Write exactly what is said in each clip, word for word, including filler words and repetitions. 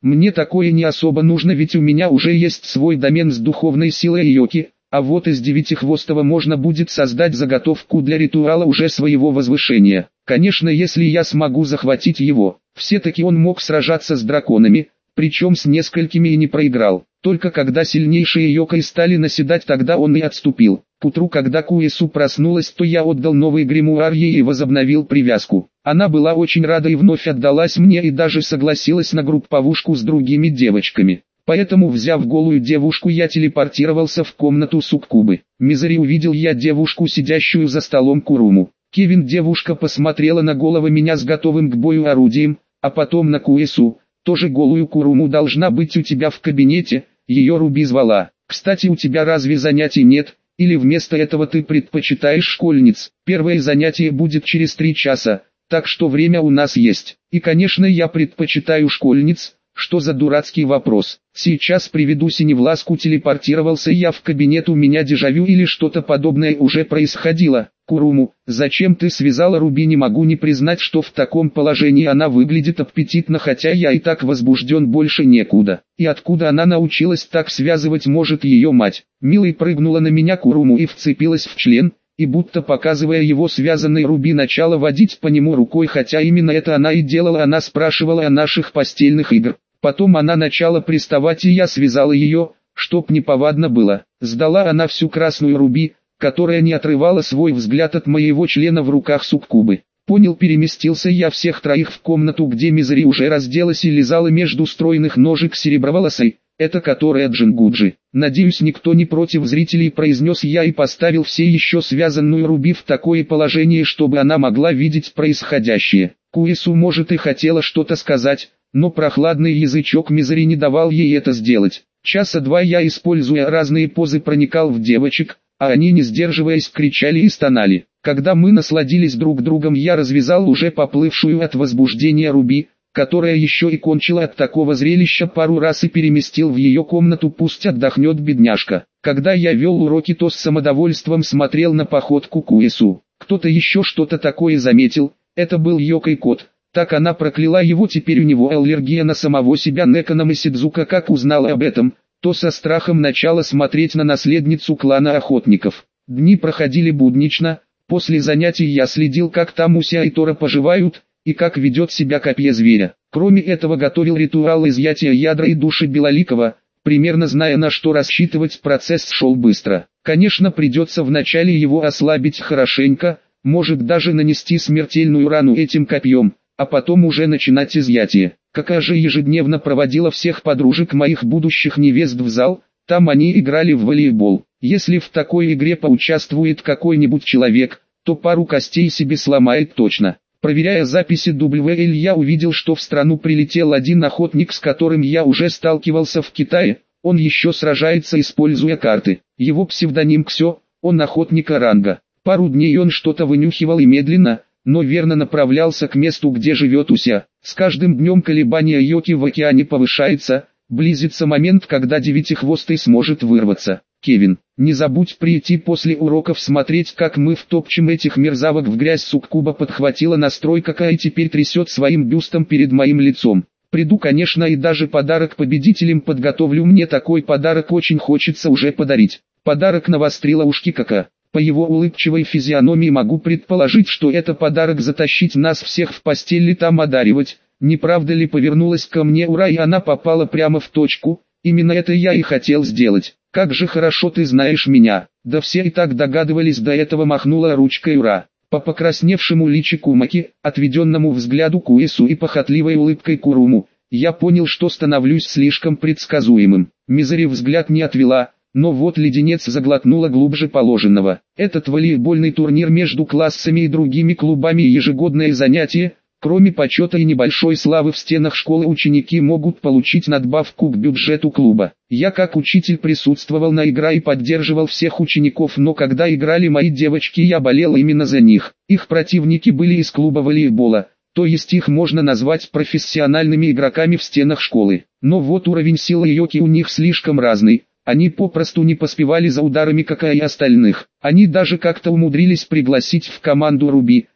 Мне такое не особо нужно, ведь у меня уже есть свой домен с духовной силой Йоки, а вот из Девятихвостого можно будет создать заготовку для ритуала уже своего возвышения. Конечно, если я смогу захватить его. Все-таки он мог сражаться с драконами, причем с несколькими и не проиграл. Только когда сильнейшие Йокой стали наседать, тогда он и отступил. К утру, когда Куэсу проснулась, то я отдал новый гримуар ей и возобновил привязку. Она была очень рада и вновь отдалась мне и даже согласилась на групповушку с другими девочками. Поэтому, взяв голую девушку, я телепортировался в комнату суккубы. Мизери увидел я девушку, сидящую за столом Куруму. Кевин, девушка посмотрела на голову меня с готовым к бою орудием, а потом на Куэсу. Тоже голую Куруму должна быть у тебя в кабинете, ее Руби звала. Кстати, у тебя разве занятий нет, или вместо этого ты предпочитаешь школьниц? Первое занятие будет через три часа, так что время у нас есть. И конечно, я предпочитаю школьниц. Что за дурацкий вопрос? Сейчас приведу Синевласку. Телепортировался я в кабинет, у меня дежавю или что-то подобное уже происходило. Куруму, зачем ты связала Руби? Не могу не признать, что в таком положении она выглядит аппетитно, хотя я и так возбужден больше некуда. И откуда она научилась так связывать, может, ее мать? Милый прыгнула на меня Куруму и вцепилась в член, и будто показывая его связанной Руби, начала водить по нему рукой, хотя именно это она и делала. Она спрашивала о наших постельных играх. Потом она начала приставать, и я связала ее, чтоб неповадно было. Сдала она всю красную Руби, которая не отрывала свой взгляд от моего члена в руках суккубы. Понял, переместился я всех троих в комнату, где Мизери уже разделась и лизала между стройных ножек сереброволосой, это которая Джингуджи. Надеюсь, никто не против зрителей, произнес я и поставил все еще связанную Руби в такое положение, чтобы она могла видеть происходящее. Куэсу, может, и хотела что-то сказать, но прохладный язычок Мизери не давал ей это сделать. Часа два я, используя разные позы, проникал в девочек, а они, не сдерживаясь, кричали и стонали. Когда мы насладились друг другом, я развязал уже поплывшую от возбуждения Руби, которая еще и кончила от такого зрелища пару раз, и переместил в ее комнату, пусть отдохнет бедняжка. Когда я вел уроки, то с самодовольством смотрел на походку Куэсу. Кто-то еще что-то такое заметил, это был Йокой кот. Так она прокляла его, теперь у него аллергия на самого себя. Некона Масидзука как узнала об этом, то со страхом начала смотреть на наследницу клана охотников. Дни проходили буднично, после занятий я следил, как там Уся и Тора поживают, и как ведет себя копье зверя. Кроме этого, готовил ритуал изъятия ядра и души Белоликова, примерно зная, на что рассчитывать. Процесс шел быстро. Конечно, придется вначале его ослабить хорошенько, может даже нанести смертельную рану этим копьем, а потом уже начинать изъятие. Какая же ежедневно проводила всех подружек моих будущих невест в зал, там они играли в волейбол. Если в такой игре поучаствует какой-нибудь человек, то пару костей себе сломает точно. Проверяя записи дабл ю эл, я увидел, что в страну прилетел один охотник, с которым я уже сталкивался в Китае. Он еще сражается, используя карты. Его псевдоним Ксё, он охотника ранга. Пару дней он что-то вынюхивал и медленно, но верно направлялся к месту, где живет Уся. С каждым днем колебания Йоки в океане повышается, близится момент, когда Девятихвостый сможет вырваться. Кевин, не забудь прийти после уроков смотреть, как мы втопчем этих мерзавок в грязь. Суккуба подхватила настрой, какая теперь трясет своим бюстом перед моим лицом. Приду, конечно, и даже подарок победителям подготовлю. Мне такой подарок очень хочется уже подарить. Подарок навострила ушки Кака. По его улыбчивой физиономии могу предположить, что это подарок затащить нас всех в постель и там одаривать. Не правда ли? Повернулась ко мне Ура, и она попала прямо в точку. Именно это я и хотел сделать. Как же хорошо ты знаешь меня. Да все и так догадывались до этого, махнула ручкой Ура. По покрасневшему личику Маки, отведенному взгляду Куэсу и похотливой улыбкой Куруму, я понял, что становлюсь слишком предсказуемым. Мизери взгляд не отвела, но вот леденец заглотнула глубже положенного. Этот волейбольный турнир между классами и другими клубами и ежегодное занятие. Кроме почета и небольшой славы в стенах школы, ученики могут получить надбавку к бюджету клуба. Я как учитель присутствовал на игре и поддерживал всех учеников, но когда играли мои девочки, я болел именно за них. Их противники были из клуба волейбола, то есть их можно назвать профессиональными игроками в стенах школы. Но вот уровень силы Йоки у них слишком разный. Они попросту не поспевали за ударами, как и остальных. Они даже как-то умудрились пригласить в команду Руби,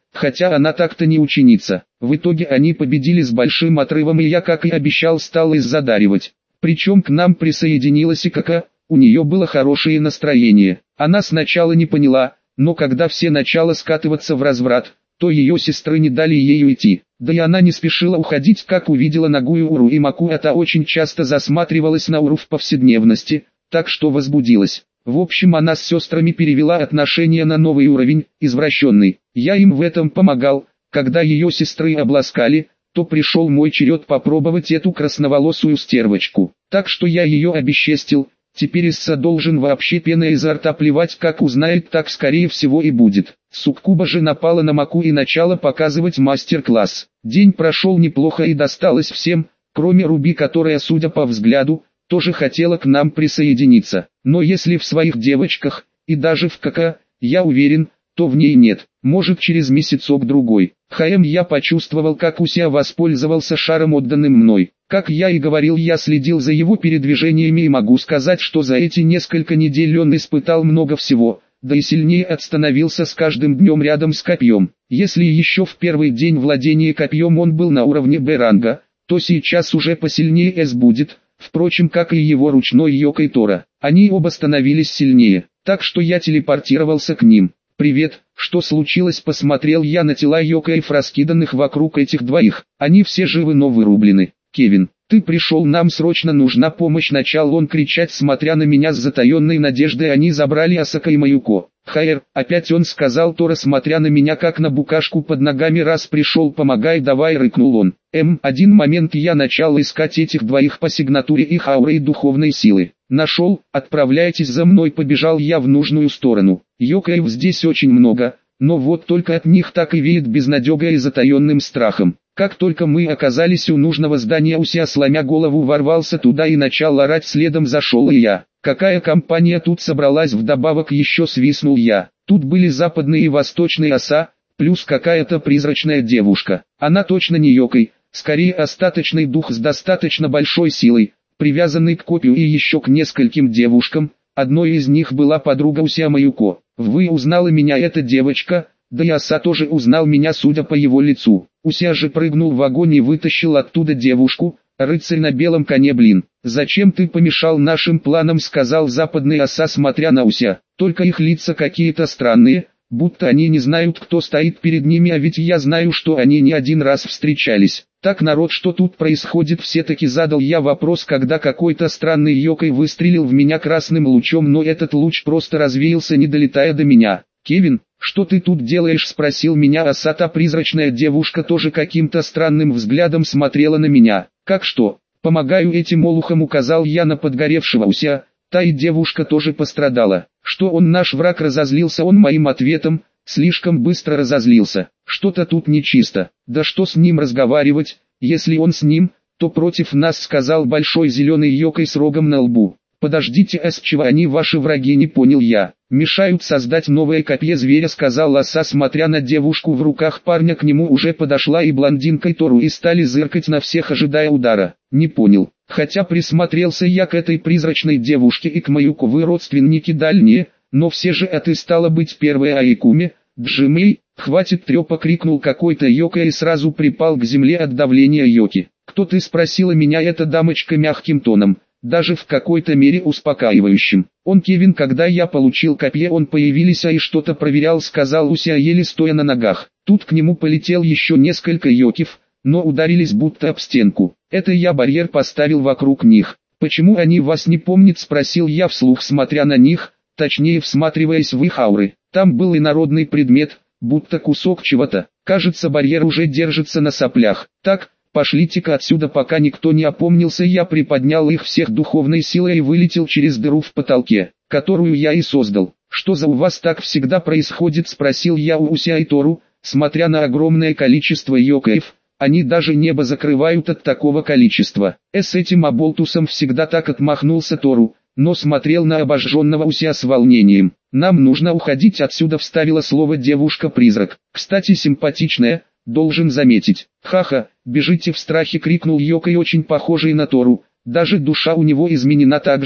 хотя она так-то не ученица. В итоге они победили с большим отрывом, и я, как и обещал, стал их задаривать. Причем к нам присоединилась и Кака, у нее было хорошее настроение. Она сначала не поняла, но когда все начало скатываться в разврат, то ее сестры не дали ей уйти. Да и она не спешила уходить, как увидела нагую Уру и Маку, это очень часто засматривалась на Уру в повседневности, так что возбудилась. В общем, она с сестрами перевела отношения на новый уровень, извращенный. Я им в этом помогал. Когда ее сестры обласкали, то пришел мой черед попробовать эту красноволосую стервочку. Так что я ее обесчестил. Теперь Исса должен вообще пеной изо рта плевать, как узнает, так скорее всего и будет. Суккуба же напала на Маку и начала показывать мастер-класс. День прошел неплохо и досталось всем, кроме Руби, которая, судя по взгляду, тоже хотела к нам присоединиться. Но если в своих девочках, и даже в Кака, я уверен, то в ней нет. Может, через месяцок-другой. ХМ я почувствовал, как Уся воспользовался шаром, отданным мной. Как я и говорил, я следил за его передвижениями и могу сказать, что за эти несколько недель он испытал много всего, да и сильнее становился с каждым днем рядом с копьем. Если еще в первый день владения копьем он был на уровне Б-ранга, то сейчас уже посильнее С будет, впрочем, как и его ручной Йокой Тора. Они оба становились сильнее, так что я телепортировался к ним. «Привет, что случилось?» Посмотрел я на тела Йокаев, раскиданных вокруг этих двоих. Они все живы, но вырублены. «Кевин, ты пришел, нам срочно нужна помощь!» Начал он кричать, смотря на меня с затаенной надеждой. Они забрали Асака и Маюко. «Хайер!» Опять он сказал Тора, смотря на меня как на букашку под ногами. «Раз пришел, помогай давай!» Рыкнул он. М. Один момент, я начал искать этих двоих по сигнатуре их ауры и духовной силы. Нашел, отправляйтесь за мной. Побежал я в нужную сторону. Йокаев здесь очень много, но вот только от них так и веет безнадегой и затаенным страхом. Как только мы оказались у нужного здания, Уся, сломя голову, ворвался туда и начал орать, следом зашел и я. «Какая компания тут собралась?» Вдобавок еще свистнул я. Тут были западные и восточные оса, плюс какая-то призрачная девушка. Она точно не Йокой, скорее остаточный дух с достаточно большой силой, привязанный к копию и еще к нескольким девушкам. Одной из них была подруга Уся, Маюко. «Вы узнала меня?» Эта девочка, да и Оса тоже узнал меня, судя по его лицу. Уся же прыгнул в огонь и вытащил оттуда девушку. «Рыцарь на белом коне, блин! Зачем ты помешал нашим планам?» сказал западный Оса, смотря на Уся. «Только их лица какие-то странные, будто они не знают, кто стоит перед ними, а ведь я знаю, что они не один раз встречались. Так, народ, что тут происходит?» Все-таки задал я вопрос, когда какой-то странный Йокой выстрелил в меня красным лучом, но этот луч просто развеялся, не долетая до меня. «Кевин, что ты тут делаешь?» спросил меня Оса. Та призрачная девушка тоже каким-то странным взглядом смотрела на меня. «Как что? Помогаю этим олухам», указал я на подгоревшего Уся. Та и девушка тоже пострадала. «Что он наш враг?» разозлился он моим ответом. Слишком быстро разозлился. «Что-то тут нечисто. Да что с ним разговаривать, если он с ним, то против нас», сказал большой зеленый Йокой с рогом на лбу. «Подождите, а с чего они ваши враги?» не понял я. «Мешают создать новое копье зверя», сказал Оса, смотря на девушку в руках парня. К нему уже подошла и блондинка Тору, и стали зыркать на всех, ожидая удара. Не понял. Хотя присмотрелся я к этой призрачной девушке и к Маюко, вы родственники дальние, но все же, а ты стала быть первая Айкуми. «Джимей, хватит трепа!» крикнул какой-то Йока и сразу припал к земле от давления Йоки. «Кто ты?» спросила меня эта дамочка мягким тоном, даже в какой-то мере успокаивающим. «Он Кевин, когда я получил копье, он появился и что-то проверял», сказал Уся, еле стоя на ногах. Тут к нему полетел еще несколько Йокив, но ударились будто об стенку. «Это я барьер поставил вокруг них. Почему они вас не помнят?» спросил я вслух, смотря на них, точнее всматриваясь в их ауры. Там был инородный предмет, будто кусок чего-то. Кажется, барьер уже держится на соплях. «Так, пошлите-ка отсюда, пока никто не опомнился». Я приподнял их всех духовной силой и вылетел через дыру в потолке, которую я и создал. «Что за у вас так всегда происходит?» спросил я у Уся и Тору, смотря на огромное количество Йокаев. Они даже небо закрывают от такого количества. «Э, с этим оболтусом всегда так», отмахнулся Тору, но смотрел на обожженного Уся с волнением. «Нам нужно уходить отсюда», вставила слово девушка-призрак. «Кстати, симпатичная, должен заметить». «Ха-ха, бежите!» в страхе крикнул Йокой, очень похожий на Тору. Даже душа у него изменена так же.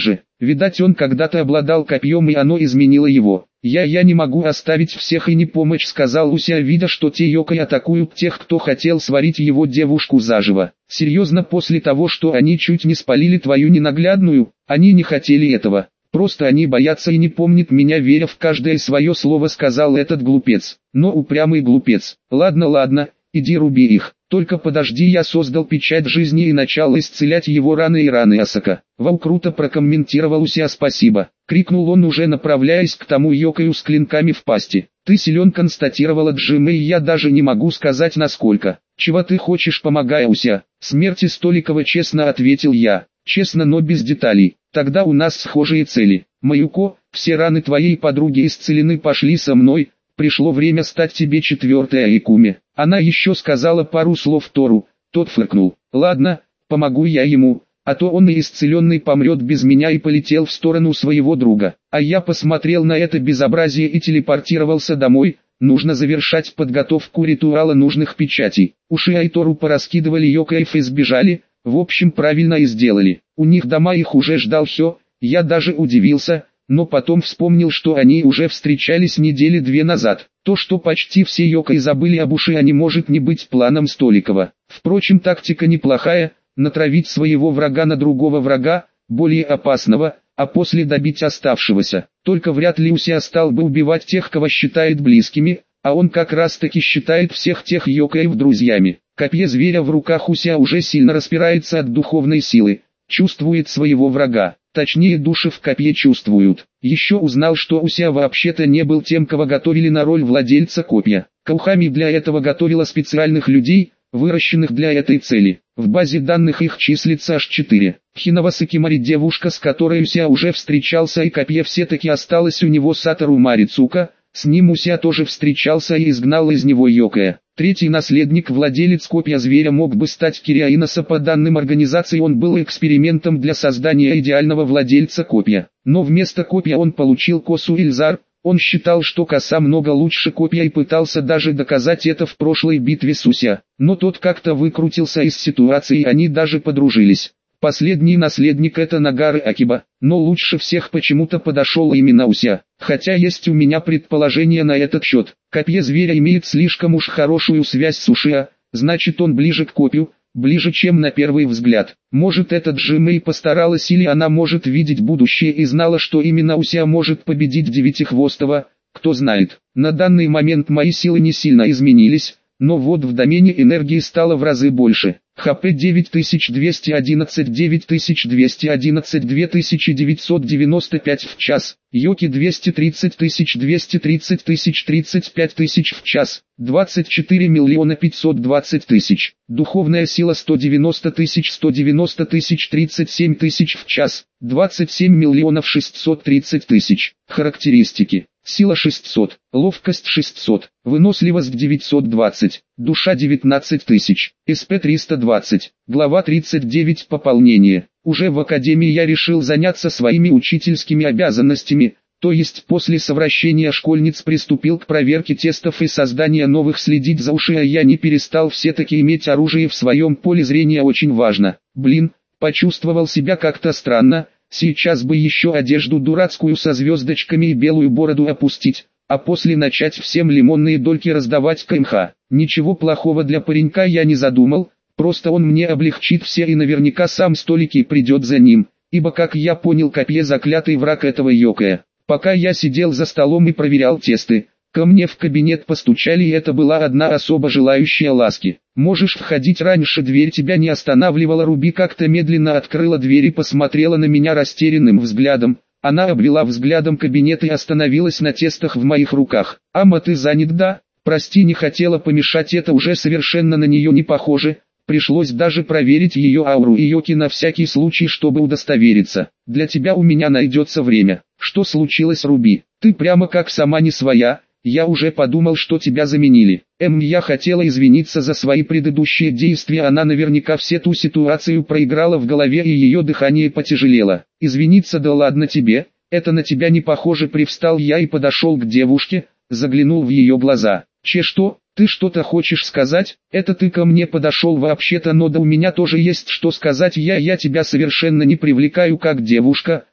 Видать, он когда-то обладал копьем, и оно изменило его. «Я я не могу оставить всех и не помочь», — сказал Уся, видя, что те Йокой атакуют тех, кто хотел сварить его девушку заживо. «Серьезно, после того, что они чуть не спалили твою ненаглядную? Они не хотели этого. Просто они боятся и не помнят меня, веря в каждое свое слово», — сказал этот глупец. Но упрямый глупец. «Ладно, ладно, иди руби их. Только подожди, я создал печать жизни и начал исцелять его раны и раны Асака». Вау, круто прокомментировал Уся. «Спасибо», — крикнул он, уже направляясь к тому Йокою с клинками в пасти. «Ты силен», — констатировала Джима, «и я даже не могу сказать насколько». «Чего ты хочешь, помогая Уся?» «Смерти Столикова», — честно ответил я. «Честно, но без деталей. Тогда у нас схожие цели. Маюко, все раны твоей подруги исцелены, пошли со мной. Пришло время стать тебе четвертой Айкуми». Она еще сказала пару слов Тору. Тот фыркнул. «Ладно, помогу я ему, а то он и исцеленный помрет без меня», и полетел в сторону своего друга. А я посмотрел на это безобразие и телепортировался домой. Нужно завершать подготовку ритуала нужных печатей. Уши Айтору пораскидывали Йокаев и сбежали. В общем, правильно и сделали. У них дома, их уже ждал Хё. Я даже удивился, но потом вспомнил, что они уже встречались недели две назад. То, что почти все Йокой забыли об Уши, не может не быть планом Столикова. Впрочем, тактика неплохая: натравить своего врага на другого врага, более опасного, а после добить оставшегося. Только вряд ли Уся стал бы убивать тех, кого считает близкими, а он как раз таки считает всех тех Йокаев друзьями. Копье зверя в руках Уся уже сильно распирается от духовной силы, чувствует своего врага. Точнее, души в копье чувствуют. Еще узнал, что Уся вообще-то не был тем, кого готовили на роль владельца копья. Каухами для этого готовила специальных людей, выращенных для этой цели. В базе данных их числится аж четыре. Хинаваса Кимари, девушка, с которой Уся уже встречался, и копье все-таки осталось у него. Сатору Марицука, с ним Уся тоже встречался и изгнал из него Йокая. Третий наследник, владелец копья зверя, мог бы стать Кириаиноса. По данным организации, он был экспериментом для создания идеального владельца копья. Но вместо копья он получил косу Ильзар. Он считал, что коса много лучше копья, и пытался даже доказать это в прошлой битве с Уся. Но тот как-то выкрутился из ситуации, и они даже подружились. Последний наследник — это Нагары Акиба, но лучше всех почему-то подошел именно Уся. Хотя есть у меня предположение на этот счет. Копье зверя имеет слишком уж хорошую связь с Ушиа, значит он ближе к копью, ближе, чем на первый взгляд. Может, этот Джимэй постаралась, или она может видеть будущее и знала, что именно Уся может победить Девятихвостого, кто знает. На данный момент мои силы не сильно изменились, но вот в домене энергии стало в разы больше. ХП девять тысяч двести одиннадцать, девять тысяч двести одиннадцать, две тысячи девятьсот девяносто пять в час. Йоки двести тридцать тысяч, двести тридцать тысяч, тридцать пять тысяч в час. двадцать четыре миллиона пятьсот двадцать тысяч. Духовная сила сто девяносто тысяч, сто девяносто тысяч, тридцать семь тысяч в час. двадцать семь миллионов шестьсот тридцать тысяч. Характеристики. Сила шестьсот, ловкость шестьсот, выносливость девятьсот двадцать, душа девятнадцать тысяч, СП триста двадцать, глава тридцать девять. Пополнение. Уже в академии я решил заняться своими учительскими обязанностями, то есть после совращения школьниц приступил к проверке тестов и создания новых. Следить за Уши, а я не перестал. Все-таки иметь оружие в своем поле зрения очень важно. Блин, почувствовал себя как-то странно. Сейчас бы еще одежду дурацкую со звездочками и белую бороду опустить, а после начать всем лимонные дольки раздавать КМХ. Ничего плохого для паренька я не задумал, просто он мне облегчит все, и наверняка сам Столикий придет за ним, ибо, как я понял, копье заклятый враг этого Йокая. Пока я сидел за столом и проверял тесты, ко мне в кабинет постучали, и это была одна особа, желающая ласки. «Можешь входить раньше, дверь тебя не останавливала». Руби как-то медленно открыла дверь и посмотрела на меня растерянным взглядом. Она обвела взглядом кабинет и остановилась на тестах в моих руках. «Ама, ты занят, да? Прости, не хотела помешать, это уже совершенно на нее не похоже». Пришлось даже проверить ее ауру и Йоки на всякий случай, чтобы удостовериться. «Для тебя у меня найдется время». «Что случилось, Руби? Ты прямо как сама не своя». «Я уже подумал, что тебя заменили. Эм, я хотела извиниться за свои предыдущие действия». Она наверняка все ту ситуацию проиграла в голове, и ее дыхание потяжелело. «Извиниться? Да ладно тебе, это на тебя не похоже». Привстал я и подошел к девушке, заглянул в ее глаза. «Че, что? Ты что-то хочешь сказать? Это ты ко мне подошел вообще-то, но да у меня тоже есть что сказать. Я я тебя совершенно не привлекаю как девушка,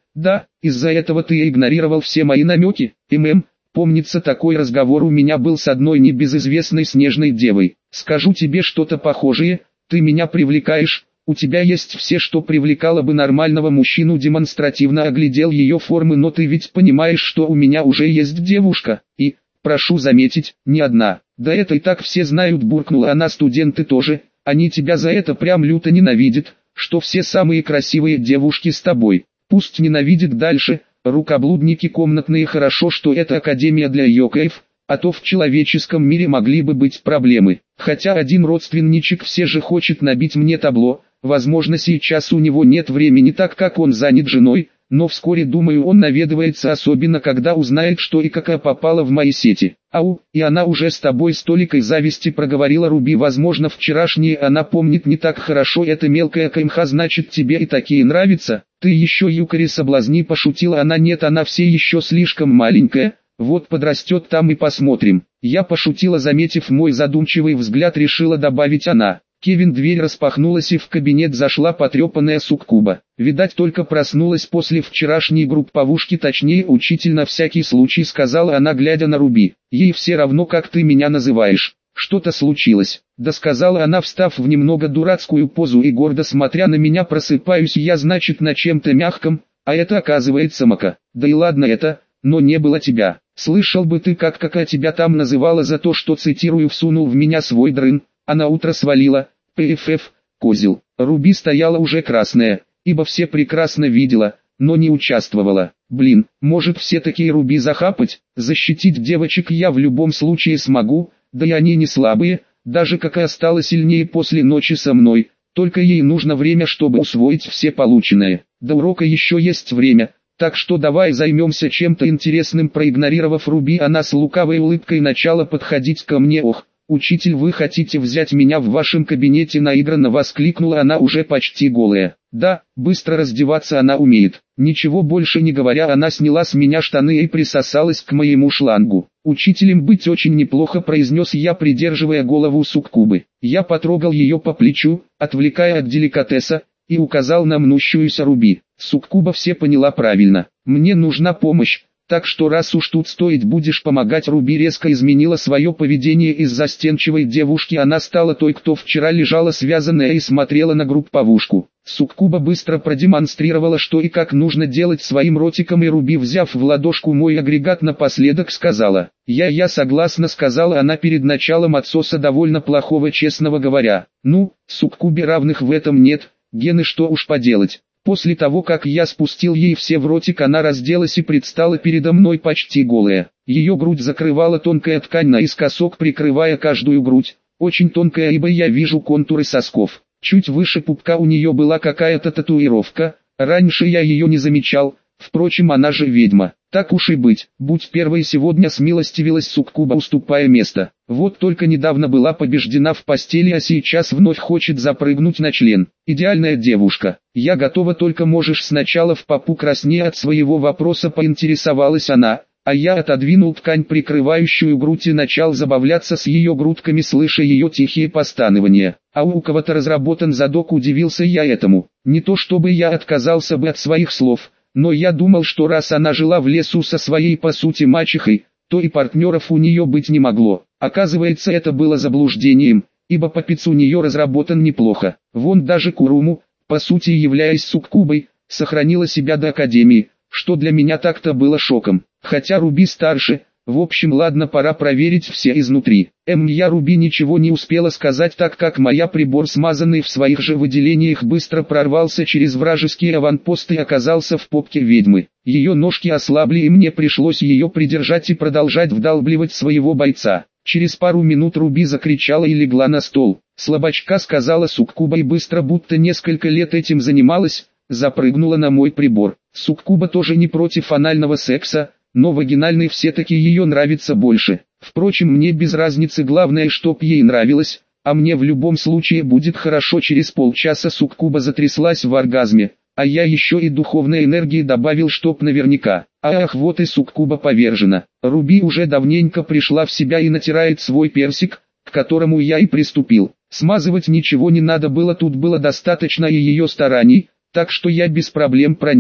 Да, из-за этого ты игнорировал все мои намеки, ММ. Помнится, такой разговор у меня был с одной небезызвестной снежной девой. Скажу тебе что-то похожее, ты меня привлекаешь, у тебя есть все, что привлекало бы нормального мужчину. Демонстративно оглядел ее формы, но ты ведь понимаешь, что у меня уже есть девушка, и, прошу заметить, не одна. Да это и так все знают, буркнула она. Студенты тоже, они тебя за это прям люто ненавидят, что все самые красивые девушки с тобой. Пусть ненавидит дальше. Рукоблудники комнатные, хорошо, что это академия для йокаев, а то в человеческом мире могли бы быть проблемы. Хотя один родственничек все же хочет набить мне табло, возможно сейчас у него нет времени, так как он занят женой, но вскоре, думаю, он наведывается, особенно когда узнает, что и какая попала в мои сети. Ау, и она уже с тобой с толикой зависти, проговорила Руби. Возможно, вчерашнее она помнит не так хорошо, это мелкая КМХ, значит тебе и такие нравятся. Ты еще Юкари соблазни, пошутила она. Нет, она все еще слишком маленькая, вот подрастет, там и посмотрим. Я пошутила, заметив мой задумчивый взгляд, решила добавить она. Кевин, дверь распахнулась и в кабинет зашла потрепанная суккуба. Видать, только проснулась после вчерашней групповушки, точнее учитель на всякий случай, сказала она, глядя на Руби. Ей все равно, как ты меня называешь. Что-то случилось. Да, сказала она, встав в немного дурацкую позу и гордо смотря на меня. Просыпаюсь я, значит, на чем-то мягком, а это оказывается Мака. Да и ладно это, но не было тебя. Слышал бы ты, как какая тебя там называла за то, что, цитирую, всунул в меня свой дрын, а на утро свалила. ПФФ, козел. Руби стояла уже красная, ибо все прекрасно видела, но не участвовала. Блин, может все-таки Руби захапать, защитить девочек я в любом случае смогу, да и они не слабые, даже какая стала сильнее после ночи со мной, только ей нужно время, чтобы усвоить все полученное. До урока еще есть время, так что давай займемся чем-то интересным. Проигнорировав Руби, она с лукавой улыбкой начала подходить ко мне. Ох, учитель, вы хотите взять меня в вашем кабинете? Наигранно воскликнула она, уже почти голая. Да, быстро раздеваться она умеет. Ничего больше не говоря, она сняла с меня штаны и присосалась к моему шлангу. Учителем быть очень неплохо, произнес я, придерживая голову суккубы. Я потрогал ее по плечу, отвлекая от деликатеса, и указал на мнущуюся Руби. Суккуба все поняла правильно. Мне нужна помощь. Так что раз уж тут стоит будешь помогать. Руби резко изменила свое поведение. Из застенчивой девушки она стала той, кто вчера лежала связанная и смотрела на групповушку. Суккуба быстро продемонстрировала, что и как нужно делать своим ротиком, и Руби, взяв в ладошку мой агрегат, напоследок сказала: «Я, я согласна», сказала она перед началом отсоса довольно плохого, честного говоря. Ну, Суккубе равных в этом нет, гены, что уж поделать. После того, как я спустил ей все в ротик, она разделась и предстала передо мной почти голая. Ее грудь закрывала тонкая ткань наискосок, прикрывая каждую грудь, очень тонкая, ибо я вижу контуры сосков. Чуть выше пупка у нее была какая-то татуировка, раньше я ее не замечал, впрочем, она же ведьма. Так уж и быть, будь первой, сегодня смилостивилась Суккуба, уступая место. Вот только недавно была побеждена в постели, а сейчас вновь хочет запрыгнуть на член. Идеальная девушка. Я готова, только можешь сначала в попу. Краснее от своего вопроса поинтересовалась она, а я отодвинул ткань, прикрывающую грудь, и начал забавляться с ее грудками, слыша ее тихие постанования. А у кого-то разработан задок, удивился я этому. Не то чтобы я отказался бы от своих слов, но я думал, что раз она жила в лесу со своей по сути мачехой, то и партнеров у нее быть не могло. Оказывается, это было заблуждением, ибо попец у нее разработан неплохо. Вон даже Куруму, по сути являясь суккубой, сохранила себя до академии, что для меня так-то было шоком. Хотя Руби старше, в общем, ладно, пора проверить все изнутри. Эм, я Руби ничего не успела сказать, так как моя прибор, смазанный в своих же выделениях, быстро прорвался через вражеские аванпосты и оказался в попке ведьмы. Ее ножки ослабли, и мне пришлось ее придержать и продолжать вдалбливать своего бойца. Через пару минут Руби закричала и легла на стол. Слабачка, сказала Суккуба, и быстро, будто несколько лет этим занималась, запрыгнула на мой прибор. Суккуба тоже не против анального секса, но вагинальный все-таки ее нравится больше. Впрочем, мне без разницы, главное, чтоб ей нравилось, а мне в любом случае будет хорошо. Через полчаса Суккуба затряслась в оргазме, а я еще и духовной энергии добавил, чтоб наверняка. Ах, вот и Суккуба повержена. Руби уже давненько пришла в себя и натирает свой персик, к которому я и приступил. Смазывать ничего не надо было, тут было достаточно и ее стараний, так что я без проблем проникнул.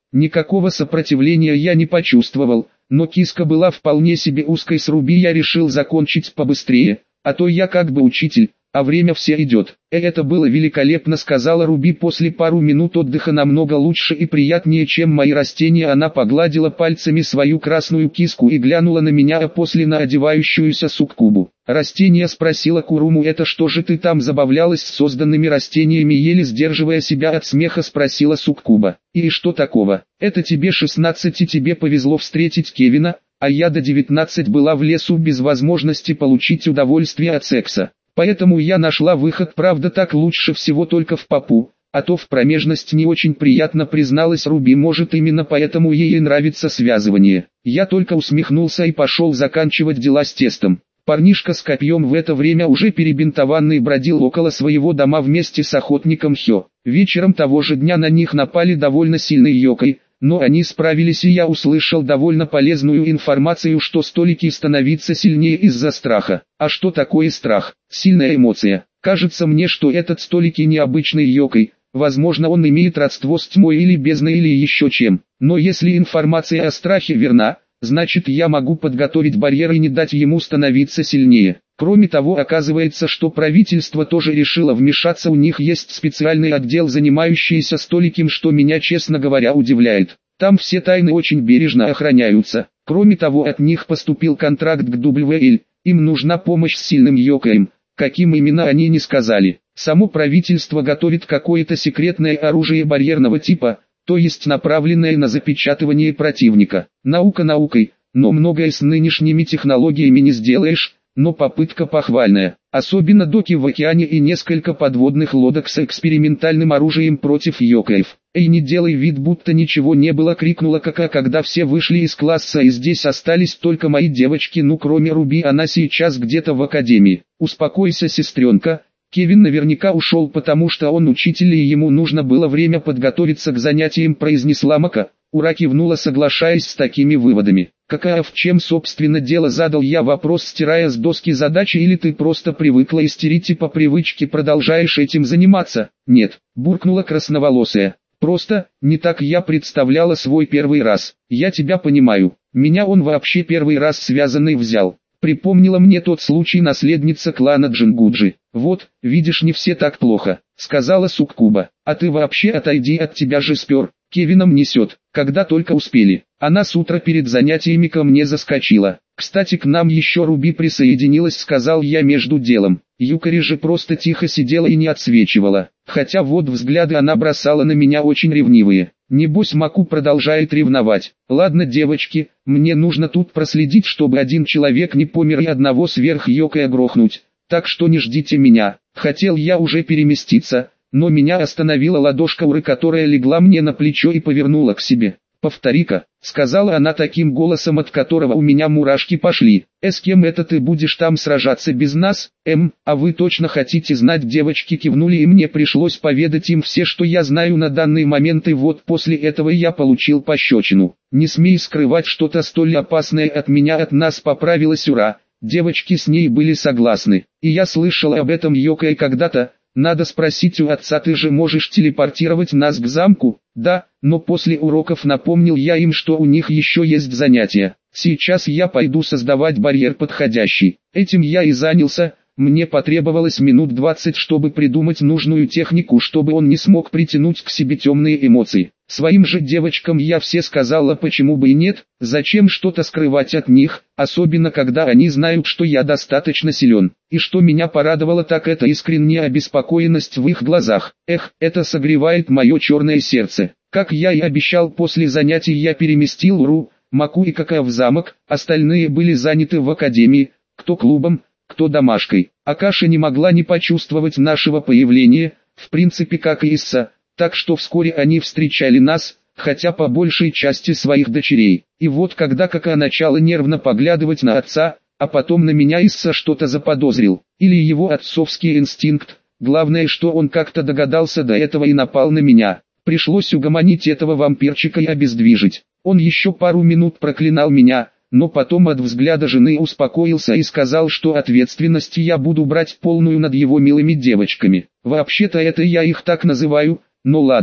Никакого сопротивления я не почувствовал, но киска была вполне себе узкой, с Руби я решил закончить побыстрее, а то я как бы учитель, а время все идет. «Э, это было великолепно», — сказала Руби после пару минут отдыха, намного лучше и приятнее, чем мои растения. Она погладила пальцами свою красную киску и глянула на меня, а после на одевающуюся суккубу. «Растение?» — спросила Куруму. «Это что же ты там забавлялась с созданными растениями?» Еле сдерживая себя от смеха, спросила суккуба. «И что такого? Это тебе шестнадцать и тебе повезло встретить Кевина, а я до девятнадцати была в лесу без возможности получить удовольствие от секса. Поэтому я нашла выход, правда так лучше всего только в попу, а то в промежность не очень приятно», призналась Руби. «Может, именно поэтому ей и нравится связывание». Я только усмехнулся и пошел заканчивать дела с тестом. Парнишка с копьем в это время уже перебинтованный бродил около своего дома вместе с охотником Хё. Вечером того же дня на них напали довольно сильной йокой, но они справились, и я услышал довольно полезную информацию, что столики становятся сильнее из-за страха. А что такое страх? Сильная эмоция. Кажется мне, что этот столики необычный йокой, возможно он имеет родство с тьмой или бездной или еще чем. Но если информация о страхе верна, значит я могу подготовить барьер и не дать ему становиться сильнее. Кроме того, оказывается, что правительство тоже решило вмешаться, у них есть специальный отдел, занимающийся столиком, что меня, честно говоря, удивляет. Там все тайны очень бережно охраняются. Кроме того, от них поступил контракт к дабл ю эл, им нужна помощь с сильным йокаем, каким именно они не сказали. Само правительство готовит какое-то секретное оружие барьерного типа, то есть направленное на запечатывание противника. Наука наукой, но многое с нынешними технологиями не сделаешь. Но попытка похвальная, особенно доки в океане и несколько подводных лодок с экспериментальным оружием против йокаев. «Эй, не делай вид, будто ничего не было», — крикнула Кака, когда все вышли из класса, и здесь остались только мои девочки, ну кроме Руби, она сейчас где-то в академии. «Успокойся, сестренка, Кевин наверняка ушел, потому что он учитель и ему нужно было время подготовиться к занятиям», — произнесла Мака. Ура кивнула, соглашаясь с такими выводами. «Какая в чем собственно дело?» — задал я вопрос, стирая с доски задачи. «Или ты просто привыкла истерить и по привычке продолжаешь этим заниматься?» «Нет», — буркнула красноволосая. «Просто, не так я представляла свой первый раз. Я тебя понимаю. Меня он вообще первый раз связанный взял. Припомнила мне тот случай наследница клана Джингуджи. Вот, видишь, не все так плохо», — сказала суккуба. «А ты вообще отойди, от тебя же спер. Кевином несет, когда только успели». Она с утра перед занятиями ко мне заскочила. «Кстати, к нам еще Руби присоединилась», — сказал я между делом. Юкари же просто тихо сидела и не отсвечивала, хотя вот взгляды она бросала на меня очень ревнивые. Небось Маку продолжает ревновать. «Ладно, девочки, мне нужно тут проследить, чтобы один человек не помер и одного сверх йокая грохнуть, так что не ждите меня». Хотел я уже переместиться, но меня остановила ладошка Уры, которая легла мне на плечо и повернула к себе. «Повтори-ка», — сказала она таким голосом, от которого у меня мурашки пошли. «Э, с кем это ты будешь там сражаться без нас? Эм, а вы точно хотите знать?» Девочки кивнули, и мне пришлось поведать им все, что я знаю на данный момент, и вот после этого я получил пощечину. «Не смей скрывать что-то столь опасное от меня, от нас», — поправилась Ура. Девочки с ней были согласны, и я слышал об этом йокая когда-то. «Надо спросить у отца, ты же можешь телепортировать нас к замку?» «Да, но после уроков», — напомнил я им, что у них еще есть занятия. «Сейчас я пойду создавать барьер подходящий». Этим я и занялся. Мне потребовалось минут двадцать, чтобы придумать нужную технику, чтобы он не смог притянуть к себе темные эмоции. Своим же девочкам я все сказала, почему бы и нет, зачем что-то скрывать от них, особенно когда они знают, что я достаточно силен. И что меня порадовало, так это искренняя обеспокоенность в их глазах. Эх, это согревает мое черное сердце. Как я и обещал, после занятий я переместил Ру, Маку и Кака в замок, остальные были заняты в академии, кто клубом, кто домашкой. Акаша не могла не почувствовать нашего появления, в принципе как и Исса, так что вскоре они встречали нас, хотя по большей части своих дочерей. И вот когда Кака начала нервно поглядывать на отца, а потом на меня, Исса что-то заподозрил, или его отцовский инстинкт, главное, что он как-то догадался до этого и напал на меня. Пришлось угомонить этого вампирчика и обездвижить. Он еще пару минут проклинал меня, но потом от взгляда жены успокоился и сказал, что ответственность я буду брать полную над его милыми девочками. Вообще-то это я их так называю, но ладно.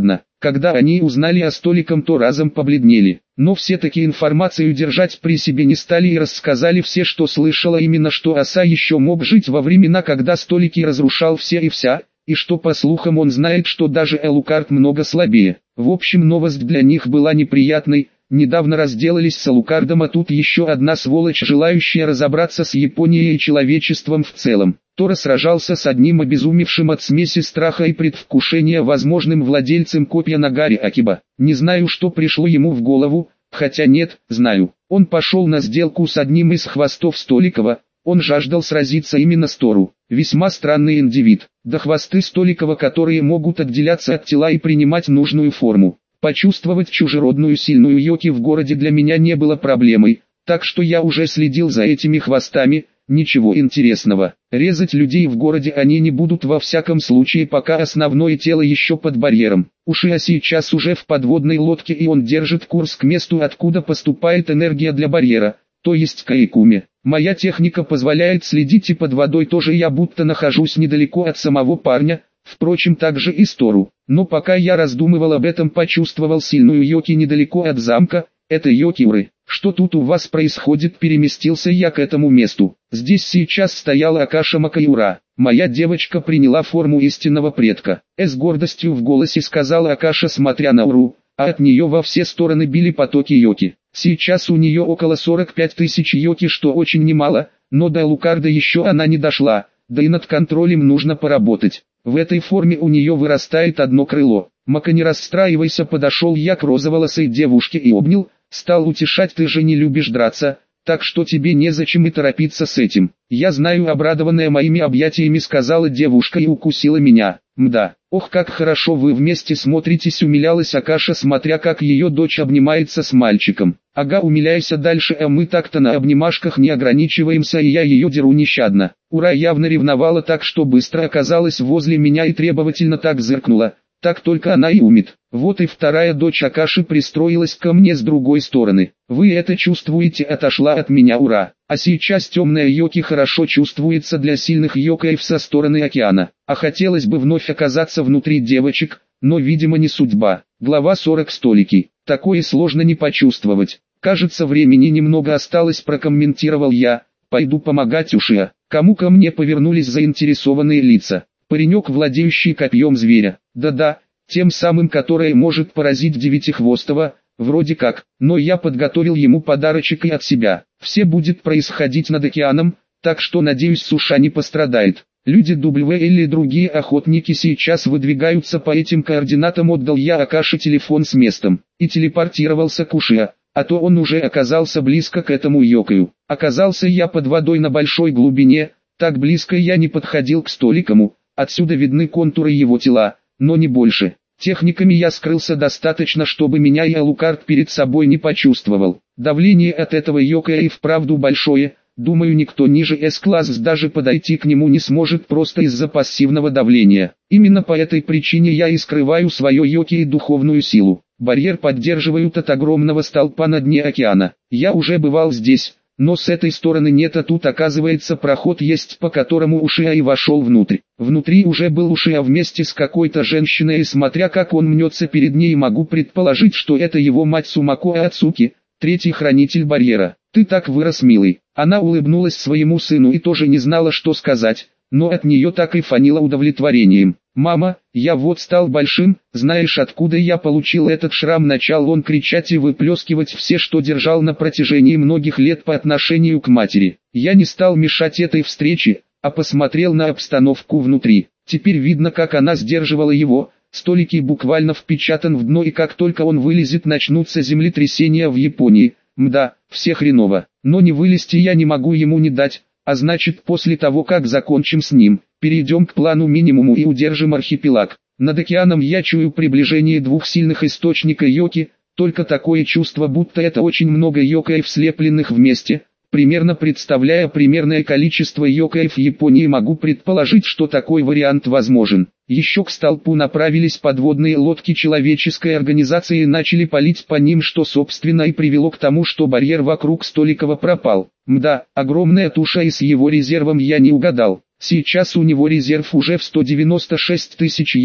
Когда они узнали о столиком, то разом побледнели. Но все-таки информацию держать при себе не стали и рассказали все, что слышала, именно что Оса еще мог жить во времена, когда столики разрушал все и вся, и что по слухам он знает, что даже Элукард много слабее. В общем, новость для них была неприятной. Недавно разделались с Элукардом, а тут еще одна сволочь, желающая разобраться с Японией и человечеством в целом. Тора сражался с одним обезумевшим от смеси страха и предвкушения возможным владельцем копья Нагари Акиба. Не знаю, что пришло ему в голову, хотя нет, знаю. Он пошел на сделку с одним из хвостов Столикова. Он жаждал сразиться именно с Тору. Весьма странный индивид. Да хвосты Столикова, которые могут отделяться от тела и принимать нужную форму. Почувствовать чужеродную сильную Йоки в городе для меня не было проблемой, так что я уже следил за этими хвостами. Ничего интересного. Резать людей в городе они не будут во всяком случае, пока основное тело еще под барьером. Ушиа сейчас уже в подводной лодке, и он держит курс к месту, откуда поступает энергия для барьера, то есть к Айкуме. Моя техника позволяет следить, и под водой тоже я будто нахожусь недалеко от самого парня, впрочем также и Стору. Но пока я раздумывал об этом, почувствовал сильную Йоки недалеко от замка. Это Йокиуры. Что тут у вас происходит? Переместился я к этому месту. Здесь сейчас стояла Акаша Макаюра. Моя девочка приняла форму истинного предка. С гордостью в голосе сказала Акаша, смотря на Уру, а от нее во все стороны били потоки Йоки. Сейчас у нее около сорок пять тысяч Йоки, что очень немало, но до Элукарда еще она не дошла, да и над контролем нужно поработать. В этой форме у нее вырастает одно крыло. Мака, не расстраивайся, подошел я к розоволосой девушке и обнял, стал утешать: ты же не любишь драться, так что тебе незачем и торопиться с этим. Я знаю, обрадованная моими объятиями сказала девушка и укусила меня. Мда, ох, как хорошо вы вместе смотритесь, умилялась Акаша, смотря как ее дочь обнимается с мальчиком. Ага, умиляйся дальше, а мы так-то на обнимашках не ограничиваемся, и я ее деру нещадно. Ура явно ревновала так, что быстро оказалась возле меня и требовательно так зыркнула. Так только она и умеет. Вот и вторая дочь Акаши пристроилась ко мне с другой стороны. Вы это чувствуете? Отошла от меня. Ура! А сейчас темная Йоки хорошо чувствуется для сильных йокаев со стороны океана. А хотелось бы вновь оказаться внутри девочек, но видимо не судьба. Глава сорок. Столики. Такое сложно не почувствовать. Кажется, времени немного осталось, прокомментировал я. Пойду помогать Ушиа. Кому ко мне повернулись заинтересованные лица. Паренек, владеющий копьем зверя. Да-да, тем самым, которое может поразить Девятихвостого, вроде как, но я подготовил ему подарочек и от себя. Все будет происходить над океаном, так что надеюсь, суша не пострадает. Люди W или другие охотники сейчас выдвигаются по этим координатам. Отдал я Акаше телефон с местом и телепортировался к Ушиа, а то он уже оказался близко к этому йокаю. Оказался я под водой на большой глубине, так близко я не подходил к столикому. Отсюда видны контуры его тела, но не больше. Техниками я скрылся достаточно, чтобы меня и Элукард перед собой не почувствовал. Давление от этого йокая и вправду большое. Думаю, никто ниже С-класс даже подойти к нему не сможет просто из-за пассивного давления. Именно по этой причине я и скрываю свое йоки и духовную силу. Барьер поддерживают от огромного столпа на дне океана. Я уже бывал здесь. Но с этой стороны нет, а тут оказывается проход есть, по которому Ушиа и вошел внутрь. Внутри уже был Ушиа вместе с какой-то женщиной, и смотря как он мнется перед ней, могу предположить, что это его мать Сумако Ацуки, третий хранитель барьера. Ты так вырос, милый. Она улыбнулась своему сыну и тоже не знала, что сказать, но от нее так и фанило удовлетворением. «Мама, я вот стал большим, знаешь, откуда я получил этот шрам?» Начал он кричать и выплескивать все, что держал на протяжении многих лет по отношению к матери. Я не стал мешать этой встрече, а посмотрел на обстановку внутри. Теперь видно, как она сдерживала его. Столики буквально впечатан в дно, и как только он вылезет, начнутся землетрясения в Японии. Мда, все хреново, но не вылезти я не могу ему не дать. А значит, после того, как закончим с ним, перейдем к плану минимуму и удержим архипелаг. Над океаном я чую приближение двух сильных источника йоки, только такое чувство, будто это очень много йокаев, слепленных вместе. Примерно представляя примерное количество йокаев в Японии, могу предположить, что такой вариант возможен. Еще к столпу направились подводные лодки человеческой организации и начали палить по ним, что собственно и привело к тому, что барьер вокруг Столикова пропал. Мда, огромная туша, и с его резервом я не угадал. Сейчас у него резерв уже в сто девяносто шесть тысяч йоки,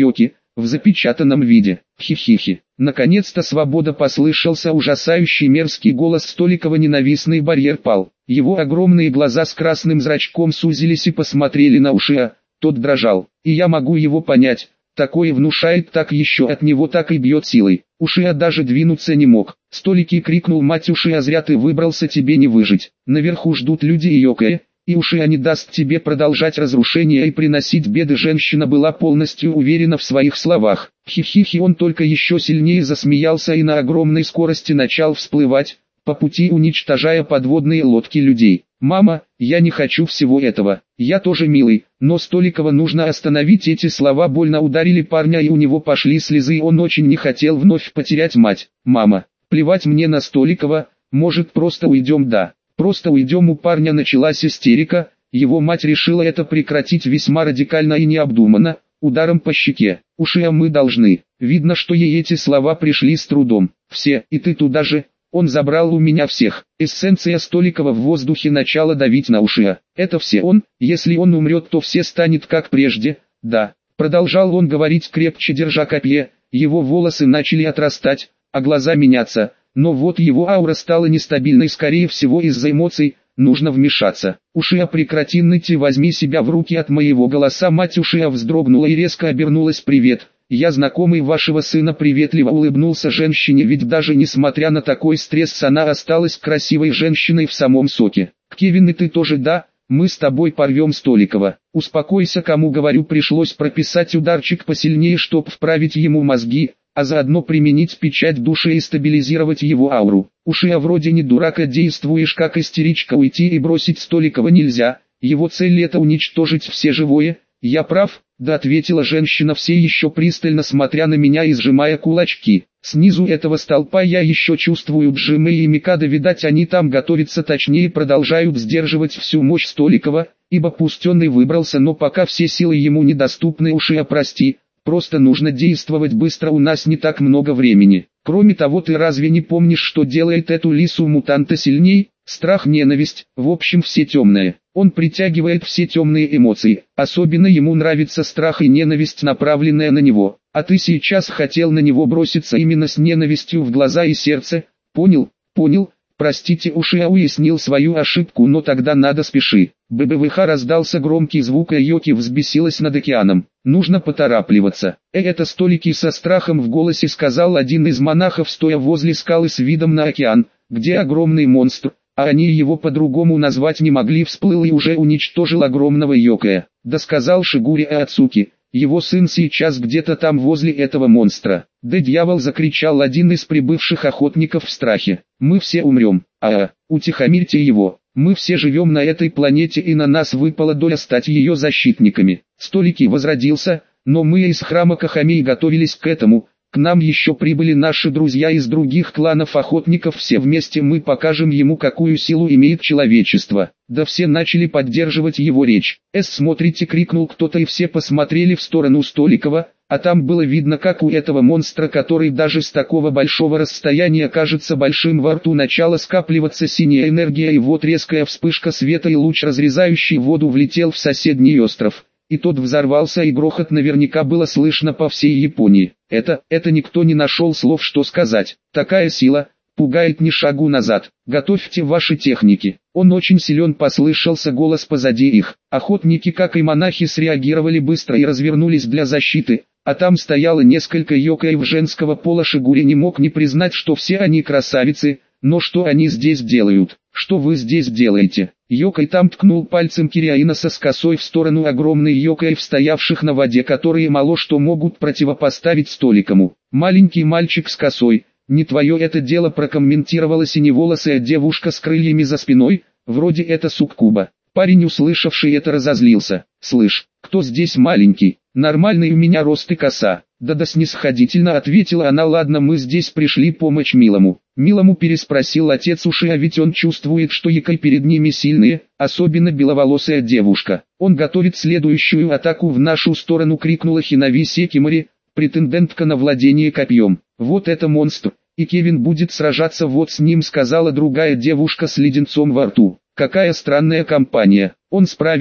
в запечатанном виде. Хи-хи-хи. Наконец-то свобода, послышался ужасающий мерзкий голос Столикова. Ненавистный барьер пал. Его огромные глаза с красным зрачком сузились и посмотрели на Ушиа. Тот дрожал. И я могу его понять. Такое внушает, так еще от него так и бьет силой. Ушиа даже двинуться не мог. Столики, крикнул мать Ушиа: зря ты выбрался, тебе не выжить. Наверху ждут люди и Йокая, и Ушиа не даст тебе продолжать разрушение и приносить беды. Женщина была полностью уверена в своих словах. Хи-хи-хи, он только еще сильнее засмеялся и на огромной скорости начал всплывать, по пути уничтожая подводные лодки людей. «Мама, я не хочу всего этого, я тоже милый, но Столикова нужно остановить». Эти слова больно ударили парня, и у него пошли слезы, и он очень не хотел вновь потерять мать. «Мама, плевать мне на Столикова, может просто уйдем?» «Да, просто уйдем». У парня началась истерика, его мать решила это прекратить весьма радикально и необдуманно, ударом по щеке. «Ушиа, мы должны». Видно, что ей эти слова пришли с трудом. «Все, и ты туда же». Он забрал у меня всех. Эссенция Столикова в воздухе начала давить на Ушиа. Это все он, если он умрет, то все станет как прежде. Да, продолжал он говорить, крепче держа копье, его волосы начали отрастать, а глаза меняться, но вот его аура стала нестабильной, скорее всего из-за эмоций. Нужно вмешаться. «Ушиа, прекрати ныть и возьми себя в руки от моего голоса». Мать Ушиа вздрогнула и резко обернулась. «Привет. Я знакомый вашего сына». Приветливо улыбнулся женщине, ведь даже несмотря на такой стресс она осталась красивой женщиной в самом соке. «Кевин, и ты тоже?» «Да, мы с тобой порвем Столикова». «Успокойся, кому говорю». Пришлось прописать ударчик посильнее, чтоб вправить ему мозги, а заодно применить печать души и стабилизировать его ауру. «Ушиа, вроде не дурак, а действуешь как истеричка. Уйти и бросить Столикова нельзя, его цель это уничтожить все живое. Я прав?» «Да», ответила женщина, все еще пристально смотря на меня и сжимая кулачки. «Снизу этого столпа я еще чувствую Джимми и Микадо, видать они там готовятся, точнее продолжают сдерживать всю мощь Столикова, ибо пусть он и выбрался, но пока все силы ему недоступны». «Ушиа, прости, просто нужно действовать быстро, у нас не так много времени. Кроме того, ты разве не помнишь, что делает эту лису-мутанта сильней? Страх, ненависть, в общем все темное. Он притягивает все темные эмоции, особенно ему нравится страх и ненависть, направленная на него. А ты сейчас хотел на него броситься именно с ненавистью в глаза и сердце. Понял, понял, простите». Ушиа уяснил свою ошибку, но тогда надо спеши. ББВХ раздался громкий звук, и Йоки взбесилась над океаном. «Нужно поторапливаться». «Э, это Столики», со страхом в голосе сказал один из монахов, стоя возле скалы с видом на океан, где огромный монстр, а они его по-другому назвать не могли, всплыл и уже уничтожил огромного Йокая. «Да», сказал Шигури Ацуки, его сын сейчас где-то там возле этого монстра. «Да дьявол», закричал один из прибывших охотников в страхе. «Мы все умрем». «А-а, утихомирьте его. Мы все живем на этой планете, и на нас выпала доля стать ее защитниками». Столики возродился, но мы из храма Кахамей готовились к этому. К нам еще прибыли наши друзья из других кланов охотников, все вместе мы покажем ему, какую силу имеет человечество. Да, все начали поддерживать его речь. «Эс, смотрите», крикнул кто-то, и все посмотрели в сторону Столикова, а там было видно, как у этого монстра, который даже с такого большого расстояния кажется большим, во рту начала скапливаться синяя энергия, и вот резкая вспышка света и луч, разрезающий воду, влетел в соседний остров. И тот взорвался, и грохот наверняка было слышно по всей Японии. Это, это никто не нашел слов, что сказать. Такая сила пугает, ни шагу назад. Готовьте ваши техники. Он очень силен, послышался голос позади их. Охотники, как и монахи, среагировали быстро и развернулись для защиты, а там стояло несколько йокаев женского пола. Шигури не мог не признать, что все они красавицы, но что они здесь делают? «Что вы здесь делаете?» Йокай там ткнул пальцем Кириаиноса с косой в сторону огромных йокаев, стоявших на воде, которые мало что могут противопоставить Столикому. «Маленький мальчик с косой, не твое это дело», прокомментировала синеволосая девушка с крыльями за спиной, вроде это суккуба. Парень, услышавший это, разозлился. «Слышь, кто здесь маленький? Нормальный у меня рост и коса». «Да-да», снисходительно ответила она. «Ладно, мы здесь пришли помочь Милому». «Милому?» переспросил отец Ушиа, ведь он чувствует, что Якай перед ними сильные, особенно беловолосая девушка. «Он готовит следующую атаку в нашу сторону», крикнула Хинави Секимори, претендентка на владение копьем. «Вот это монстр, и Кевин будет сражаться вот с ним», сказала другая девушка с леденцом во рту. «Какая странная компания. Он справится,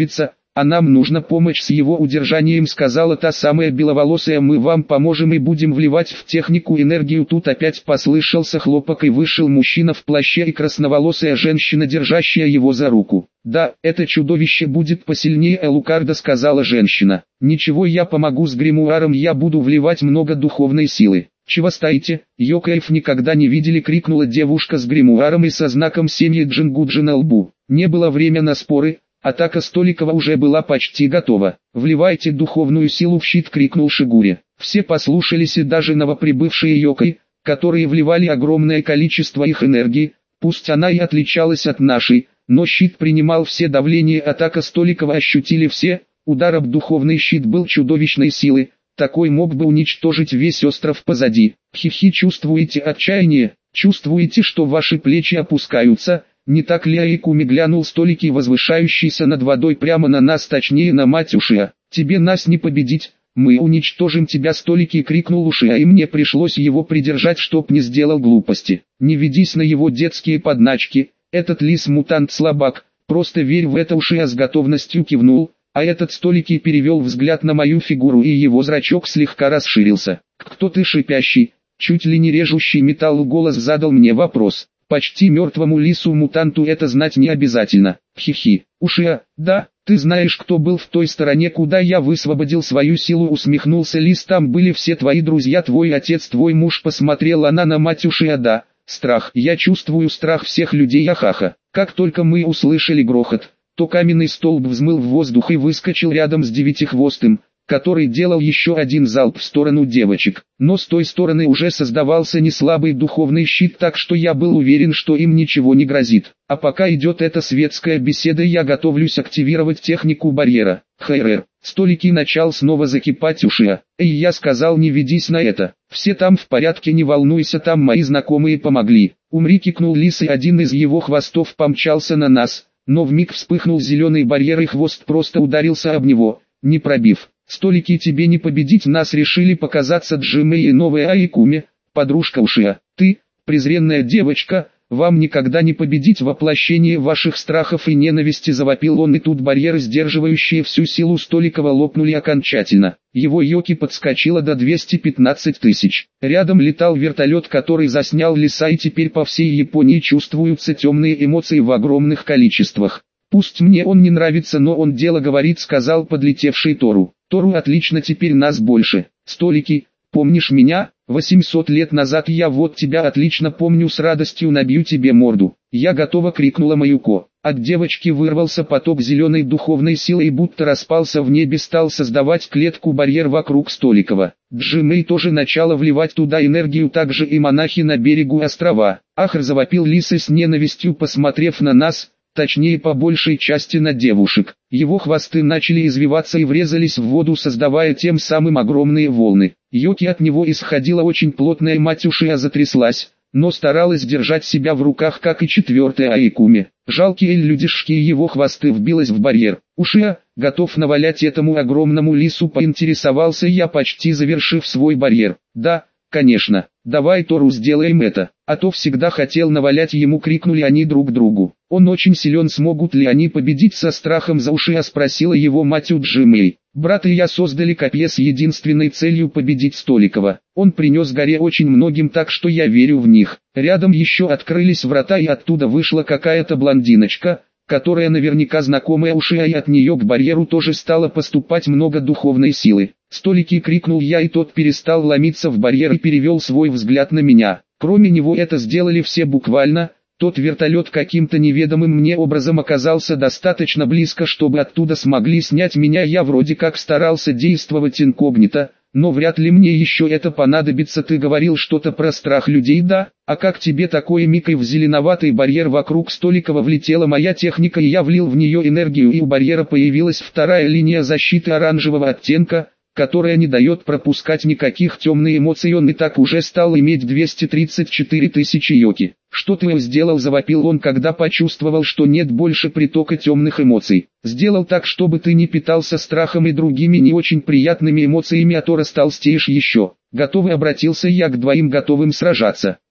а нам нужна помощь с его удержанием, сказала та самая беловолосая. Мы вам поможем и будем вливать в технику энергию. Тут опять послышался хлопок и вышел мужчина в плаще и красноволосая женщина, держащая его за руку. Да, это чудовище будет посильнее Элукарда, сказала женщина. Ничего, я помогу с гримуаром, я буду вливать много духовной силы. Чего стоите, Йокаев никогда не видели, крикнула девушка с гримуаром и со знаком семьи Джингуджи на лбу. Не было время на споры. Атака Столикова уже была почти готова. «Вливайте духовную силу в щит», — крикнул Шигури. Все послушались, и даже новоприбывшие Йокай, которые вливали огромное количество их энергии, пусть она и отличалась от нашей, но щит принимал все давления. Атака Столикова ощутили все, удар об духовный щит был чудовищной силы, такой мог бы уничтожить весь остров позади. Хихи, чувствуете отчаяние, чувствуете, что ваши плечи опускаются? Не так ли? Айкуми глянул Столики, возвышающийся над водой, прямо на нас, точнее на мать Ушия. Тебе нас не победить, мы уничтожим тебя, Столики, крикнул Ушия, и мне пришлось его придержать, чтоб не сделал глупости. Не ведись на его детские подначки, этот лис-мутант слабак, просто верь в это. Ушия с готовностью кивнул, а этот Столики перевел взгляд на мою фигуру, и его зрачок слегка расширился. Кто ты, шипящий, чуть ли не режущий металл голос задал мне вопрос. Почти мертвому лису-мутанту это знать не обязательно. Хихи. Ушия, да, ты знаешь, кто был в той стороне, куда я высвободил свою силу, усмехнулся лис. Там были все твои друзья, твой отец, твой муж. Посмотрела она на мать Ушия. Да, страх. Я чувствую страх всех людей. Ахаха. Как только мы услышали грохот, то каменный столб взмыл в воздух и выскочил рядом с девятихвостым, который делал еще один залп в сторону девочек. Но с той стороны уже создавался неслабый духовный щит, так что я был уверен, что им ничего не грозит. А пока идет эта светская беседа, я готовлюсь активировать технику барьера. Хайрер. Столики начал снова закипать. Ушия. Эй, я сказал, не ведись на это. Все там в порядке, не волнуйся, там мои знакомые помогли. Умри, кикнул лис, и один из его хвостов помчался на нас, но вмиг вспыхнул зеленый барьер и хвост просто ударился об него, не пробив. Столики, тебе не победить, нас решили показаться Джимэй и новая Айкуми, подружка Ушия. Ты, презренная девочка, вам никогда не победить воплощение ваших страхов и ненависти, завопил он, и тут барьеры, сдерживающие всю силу Столикова, лопнули окончательно. Его Йоки подскочило до двухсот пятнадцати тысяч. Рядом летал вертолет, который заснял леса, и теперь по всей Японии чувствуются темные эмоции в огромных количествах. Пусть мне он не нравится, но он дело говорит, сказал подлетевший Тору. Тору, отлично, теперь нас больше. Столики, помнишь меня? восемьсот лет назад я вот тебя отлично помню, с радостью набью тебе морду. Я готова, крикнула Маюко. От девочки вырвался поток зеленой духовной силы и будто распался в небе, стал создавать клетку-барьер вокруг Столикова. Джимэй тоже начала вливать туда энергию, также и монахи на берегу острова. Ахр, завопил лис, с ненавистью посмотрев на нас, точнее по большей части на девушек. Его хвосты начали извиваться и врезались в воду, создавая тем самым огромные волны. Йоки от него исходила очень плотная, мать Ушия затряслась, но старалась держать себя в руках, как и четвертая Айкуми. Жалкие людишки, его хвосты вбилось в барьер. Ушия, готов навалять этому огромному лису, поинтересовался я, почти завершив свой барьер. Да, конечно, давай, Тору, сделаем это, а то всегда хотел навалять ему, крикнули они друг другу. Он очень силен, смогут ли они победить, со страхом за Ушия спросила его мать у Джимэй. Брат и я создали копье с единственной целью победить Столикова. Он принес горе очень многим, так что я верю в них. Рядом еще открылись врата, и оттуда вышла какая-то блондиночка, которая наверняка знакомая Ушия, и от нее к барьеру тоже стало поступать много духовной силы. Столики, крикнул я, и тот перестал ломиться в барьер и перевел свой взгляд на меня. Кроме него это сделали все буквально. Тот вертолет каким-то неведомым мне образом оказался достаточно близко, чтобы оттуда смогли снять меня. Я вроде как старался действовать инкогнито, но вряд ли мне еще это понадобится. Ты говорил что-то про страх людей, да? А как тебе такое, Микой? В зеленоватый барьер вокруг Столикова влетела моя техника, и я влил в нее энергию, и у барьера появилась вторая линия защиты оранжевого оттенка, которая не дает пропускать никаких темных эмоций. Он и так уже стал иметь двести тридцать четыре тысячи Йоки. Что ты сделал? Завопил он, когда почувствовал, что нет больше притока темных эмоций. Сделал так, чтобы ты не питался страхом и другими не очень приятными эмоциями, а то растолстеешь еще. Готовый, обратился я к двоим, готовым сражаться. Да,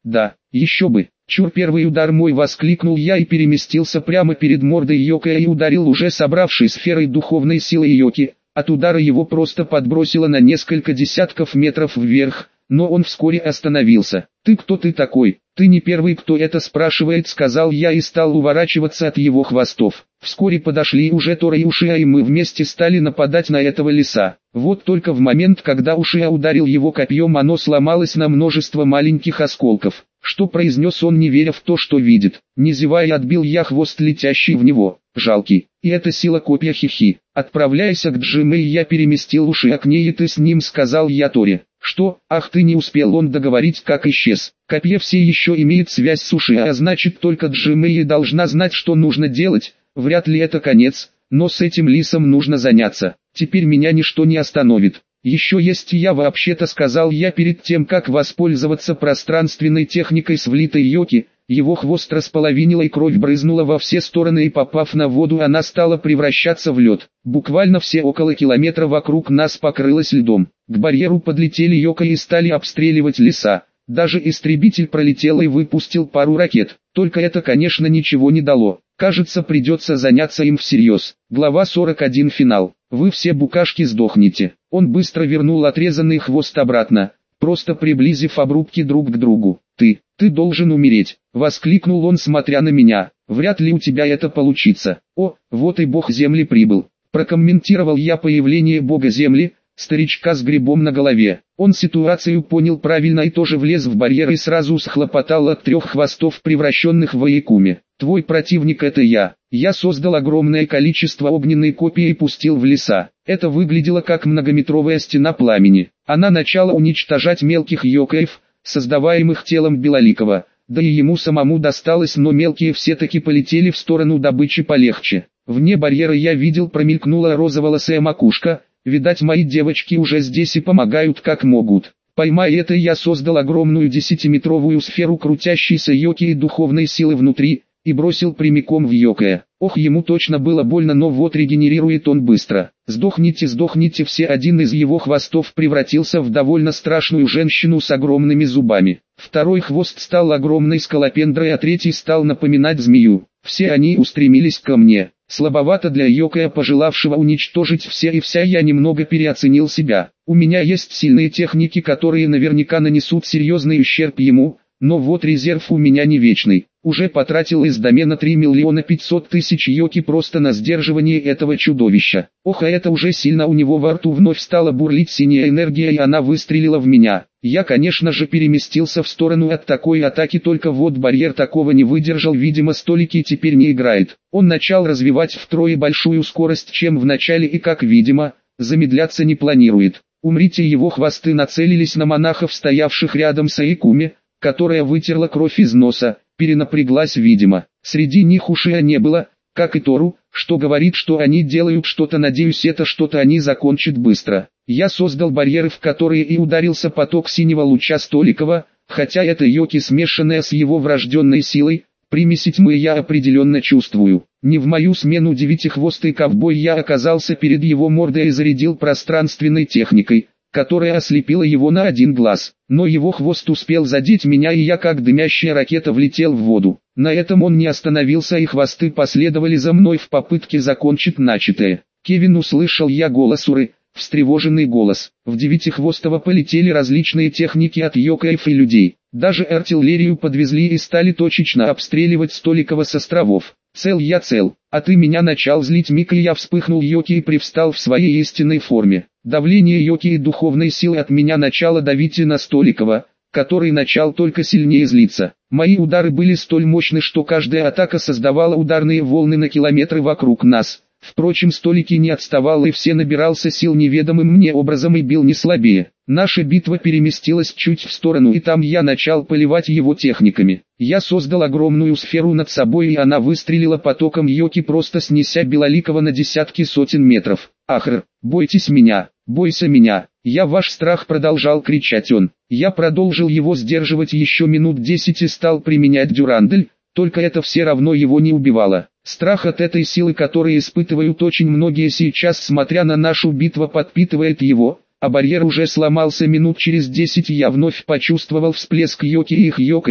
Еще бы, чур, первый удар мой, воскликнул я и переместился прямо перед мордой Йокая и ударил уже собравшей сферой духовной силы Йоки. От удара его просто подбросило на несколько десятков метров вверх, но он вскоре остановился. «Ты кто ты такой? Ты не первый, кто это спрашивает», — сказал я и стал уворачиваться от его хвостов. Вскоре подошли уже Тора и Ушиа, и мы вместе стали нападать на этого лиса. Вот только в момент, когда Ушиа ударил его копьем, оно сломалось на множество маленьких осколков. Что произнес он, не веря в то, что видит? Не зевая, отбил я хвост, летящий в него. Жалкий. И это сила копья, хихи. Отправляйся к Джимэй, я переместил Ушиа к ней, и ты с ним, сказал я Торе. Что? Ах, ты не успел он договорить, как исчез. Копье все еще имеет связь с Ушиа, а значит только Джимэй должна знать, что нужно делать. Вряд ли это конец, но с этим лисом нужно заняться. Теперь меня ничто не остановит. Еще есть я, вообще-то, сказал я перед тем, как воспользоваться пространственной техникой с влитой Йоки. Его хвост располовинило и кровь брызнула во все стороны, и попав на воду, она стала превращаться в лед. Буквально все около километра вокруг нас покрылось льдом. К барьеру подлетели Йока и стали обстреливать леса. Даже истребитель пролетел и выпустил пару ракет. Только это, конечно, ничего не дало. Кажется, придется заняться им всерьез. Глава сорок один. Финал. Вы все, букашки, сдохнете. Он быстро вернул отрезанный хвост обратно, просто приблизив обрубки друг к другу. Ты, ты должен умереть, воскликнул он, смотря на меня. Вряд ли у тебя это получится. О, вот и бог земли прибыл. Прокомментировал я появление бога земли, старичка с грибом на голове. Он ситуацию понял правильно и тоже влез в барьер и сразу схлопотал от трех хвостов, превращенных в Аякуми. Твой противник — это я. Я создал огромное количество огненной копий и пустил в леса. Это выглядело как многометровая стена пламени. Она начала уничтожать мелких йокаев, создаваемых телом Белоликова. Да и ему самому досталось, но мелкие все-таки полетели в сторону добычи полегче. Вне барьера я видел, промелькнула розоволосая макушка. Видать, мои девочки уже здесь и помогают как могут. Поймая это, я создал огромную десятиметровую сферу крутящейся йоки и духовной силы внутри, и бросил прямиком в Йокая. Ох, ему точно было больно, но вот регенерирует он быстро. Сдохните, сдохните все. Один из его хвостов превратился в довольно страшную женщину с огромными зубами. Второй хвост стал огромной скалопендрой, а третий стал напоминать змею. Все они устремились ко мне. Слабовато для Йокая, пожелавшего уничтожить все и вся. Я немного переоценил себя. У меня есть сильные техники, которые наверняка нанесут серьезный ущерб ему, но вот резерв у меня не вечный. Уже потратил из домена три миллиона пятьсот тысяч йоки просто на сдерживание этого чудовища. Ох, а это уже сильно. У него во рту вновь стала бурлить синяя энергия, и она выстрелила в меня. Я, конечно же, переместился в сторону от такой атаки, только вот барьер такого не выдержал, видимо, столики теперь не играет. Он начал развивать втрое большую скорость, чем в начале, и, как видимо, замедляться не планирует. Умрите, его хвосты нацелились на монахов, стоявших рядом с Аякуми, которая вытерла кровь из носа, перенапряглась видимо. Среди них Ушиа не было, как и Тору, что говорит, что они делают что-то. Надеюсь, это что-то они закончат быстро. Я создал барьеры, в которые и ударился поток синего луча Столикова, хотя это йоки, смешанная с его врожденной силой, примеси тьмы я определенно чувствую. Не в мою смену девятихвостый ковбой, я оказался перед его мордой и зарядил пространственной техникой, которая ослепила его на один глаз. Но его хвост успел задеть меня, и я как дымящая ракета влетел в воду. На этом он не остановился, и хвосты последовали за мной в попытке закончить начатое. Кевин, услышал я голос Уры, встревоженный голос. В девятихвостого полетели различные техники от йокаев и людей. Даже артиллерию подвезли и стали точечно обстреливать Столикова с островов. Цел я цел, а ты меня начал злить, Мика. Я вспыхнул йоки и привстал в своей истинной форме. Давление йоки и духовной силы от меня начало давить и на Столикова, который начал только сильнее злиться. Мои удары были столь мощны, что каждая атака создавала ударные волны на километры вокруг нас. Впрочем, Столики не отставал и все набирался сил неведомым мне образом и бил не слабее. Наша битва переместилась чуть в сторону, и там я начал поливать его техниками. Я создал огромную сферу над собой, и она выстрелила потоком йоки, просто снеся Белоликова на десятки сотен метров. Ахр, бойтесь меня, бойся меня, я ваш страх, продолжал кричать он. Я продолжил его сдерживать еще минут десять и стал применять дюрандель, только это все равно его не убивало. Страх от этой силы, которую испытывают очень многие сейчас, смотря на нашу битву, подпитывает его, а барьер уже сломался минут через десять. Я вновь почувствовал всплеск йоки и их йокаев,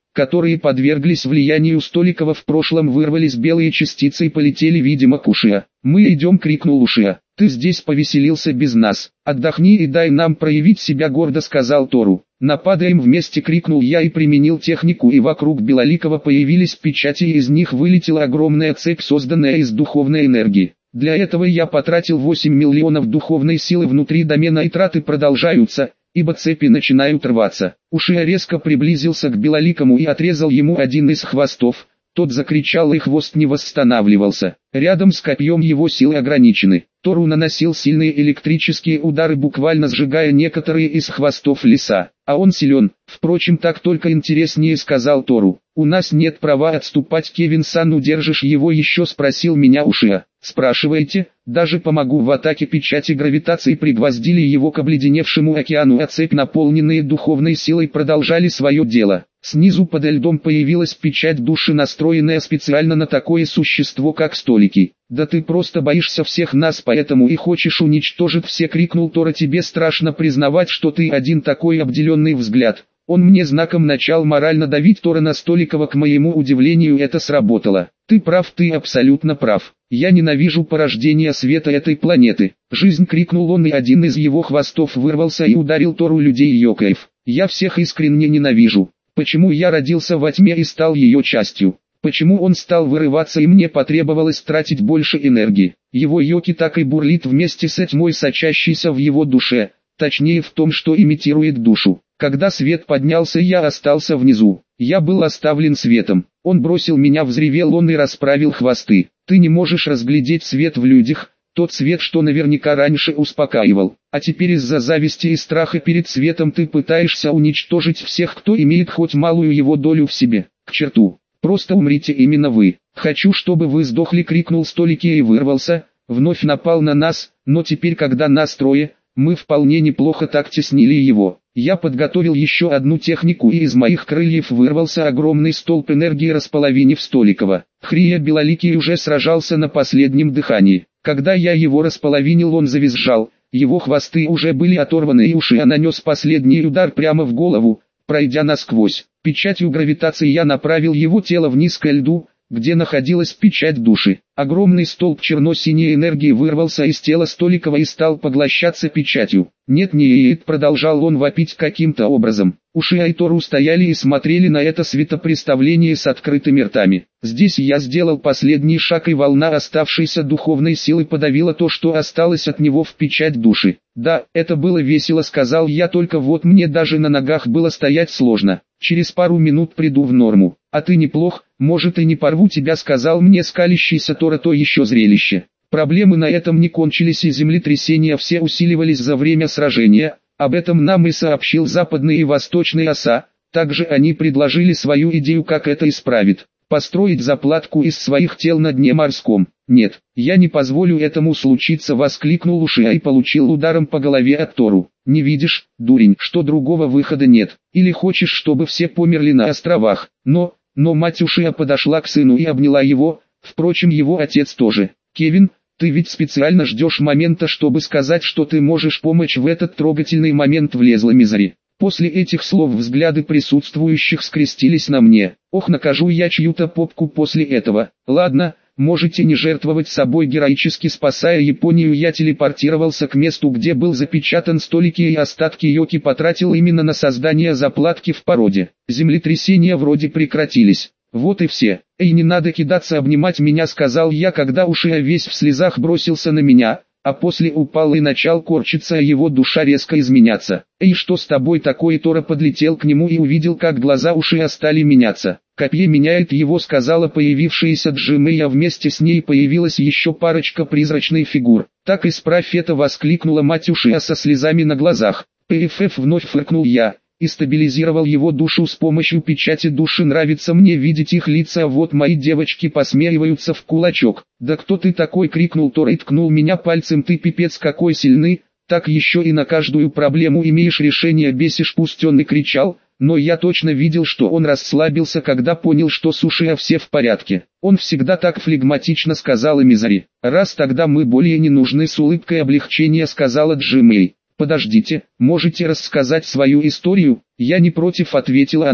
которые подверглись влиянию Столикова в прошлом, вырвались белые частицы и полетели, видимо, к Ушиа. «Мы идем!» — крикнул Ушиа. «Ты здесь повеселился без нас. Отдохни и дай нам проявить себя!» — гордо сказал Тору. «Нападаем вместе!» — крикнул я и применил технику, и вокруг Белоликова появились печати, и из них вылетела огромная цепь, созданная из духовной энергии. Для этого я потратил восемь миллионов духовной силы внутри домена, и траты продолжаются, ибо цепи начинают рваться. Ушиа резко приблизился к Белоликому и отрезал ему один из хвостов. Тот закричал, и хвост не восстанавливался. Рядом с копьем его силы ограничены. Тору наносил сильные электрические удары, буквально сжигая некоторые из хвостов леса. «А он силен, впрочем, так только интереснее», — сказал Тору. «У нас нет права отступать, Кевин-сан, удержишь его еще?» — спросил меня Ушиа. «Спрашивайте, даже помогу». В атаке печати гравитации пригвоздили его к обледеневшему океану, а цепь, наполненные духовной силой, продолжали свое дело. Снизу подо льдом появилась печать души, настроенная специально на такое существо, как Столики. «Да ты просто боишься всех нас, поэтому и хочешь уничтожить все!» — крикнул Тора. «Тебе страшно признавать, что ты один такой обделенный взгляд». Он мне знаком начал морально давить Тора на Столикова. К моему удивлению, это сработало. «Ты прав, ты абсолютно прав. Я ненавижу порождение света этой планеты. Жизнь!» — крикнул он, и один из его хвостов вырвался и ударил Тору людей Йокаев. «Я всех искренне ненавижу. Почему я родился во тьме и стал ее частью? Почему он стал вырываться, и мне потребовалось тратить больше энергии? Его Йоки так и бурлит вместе с тьмой, сочащейся в его душе, точнее в том, что имитирует душу. Когда свет поднялся, я остался внизу. Я был оставлен светом. Он бросил меня!» — взревел он и расправил хвосты. «Ты не можешь разглядеть свет в людях, тот свет, что наверняка раньше успокаивал. А теперь из-за зависти и страха перед светом ты пытаешься уничтожить всех, кто имеет хоть малую его долю в себе. К черту! Просто умрите именно вы. Хочу, чтобы вы сдохли!» — крикнул Столики и вырвался, вновь напал на нас, но теперь, когда нас трое, мы вполне неплохо так теснили его. Я подготовил еще одну технику, и из моих крыльев вырвался огромный столб энергии, располовинив Столикова. Хрия Белоликий уже сражался на последнем дыхании. Когда я его располовинил, он завизжал. Его хвосты уже были оторваны, и Ушиа нанес последний удар прямо в голову, пройдя насквозь. Печатью гравитации я направил его тело вниз к льду, где находилась печать души. Огромный столб черно-синей энергии вырвался из тела Столикова и стал поглощаться печатью. «Нет, не это!» — продолжал он вопить каким-то образом. Ушиа и Тору стояли и смотрели на это светопреставление с открытыми ртами. Здесь я сделал последний шаг, и волна оставшейся духовной силы подавила то, что осталось от него в печать души. «Да, это было весело», — сказал я, — «только вот мне даже на ногах было стоять сложно. Через пару минут приду в норму». «А ты неплох, может и не порву тебя», — сказал мне скалящийся Тора. То еще зрелище. Проблемы на этом не кончились, и землетрясения все усиливались за время сражения. Об этом нам и сообщил Западный и Восточный ОСА. Также они предложили свою идею, как это исправит. Построить заплатку из своих тел на дне морском. «Нет, я не позволю этому случиться», — воскликнул Ушиа и получил ударом по голове от Тору. «Не видишь, дурень, что другого выхода нет? Или хочешь, чтобы все померли на островах?» Но, но мать Ушиа подошла к сыну и обняла его, впрочем, его отец тоже. «Кевин, ты ведь специально ждешь момента, чтобы сказать, что ты можешь помочь в этот трогательный момент», — влезла Мизари. После этих слов взгляды присутствующих скрестились на мне. Ох, накажу я чью-то попку после этого. Ладно, можете не жертвовать собой. Героически спасая Японию, я телепортировался к месту, где был запечатан Столики, и остатки Йоки потратил именно на создание заплатки в породе. Землетрясения вроде прекратились. «Вот и все. Эй, не надо кидаться обнимать меня», — сказал я, когда Ушиа весь в слезах бросился на меня, а после упал и начал корчиться, а его душа резко изменяться. «Эй, что с тобой такое?» Тора подлетел к нему и увидел, как глаза Ушиа стали меняться. «Копье меняет его», — сказала появившаяся Джимэй, а вместе с ней появилась еще парочка призрачных фигур. «Так исправь это!» — воскликнула мать Ушиа со слезами на глазах. «ПФФ!» — вновь фыркнул я и стабилизировал его душу с помощью печати души. «Нравится мне видеть их лица, а вот мои девочки посмеиваются в кулачок». «Да кто ты такой?» — крикнул Тор и ткнул меня пальцем. «Ты пипец какой сильный, так еще и на каждую проблему имеешь решение, бесишь!» Пусть он и кричал, но я точно видел, что он расслабился, когда понял, что с Ушиа все в порядке. «Он всегда так флегматично», — сказала Мизари. «Раз тогда мы более не нужны», — с улыбкой облегчения сказала Джимэй. «Подождите, можете рассказать свою историю?» «Я не против», — ответила она.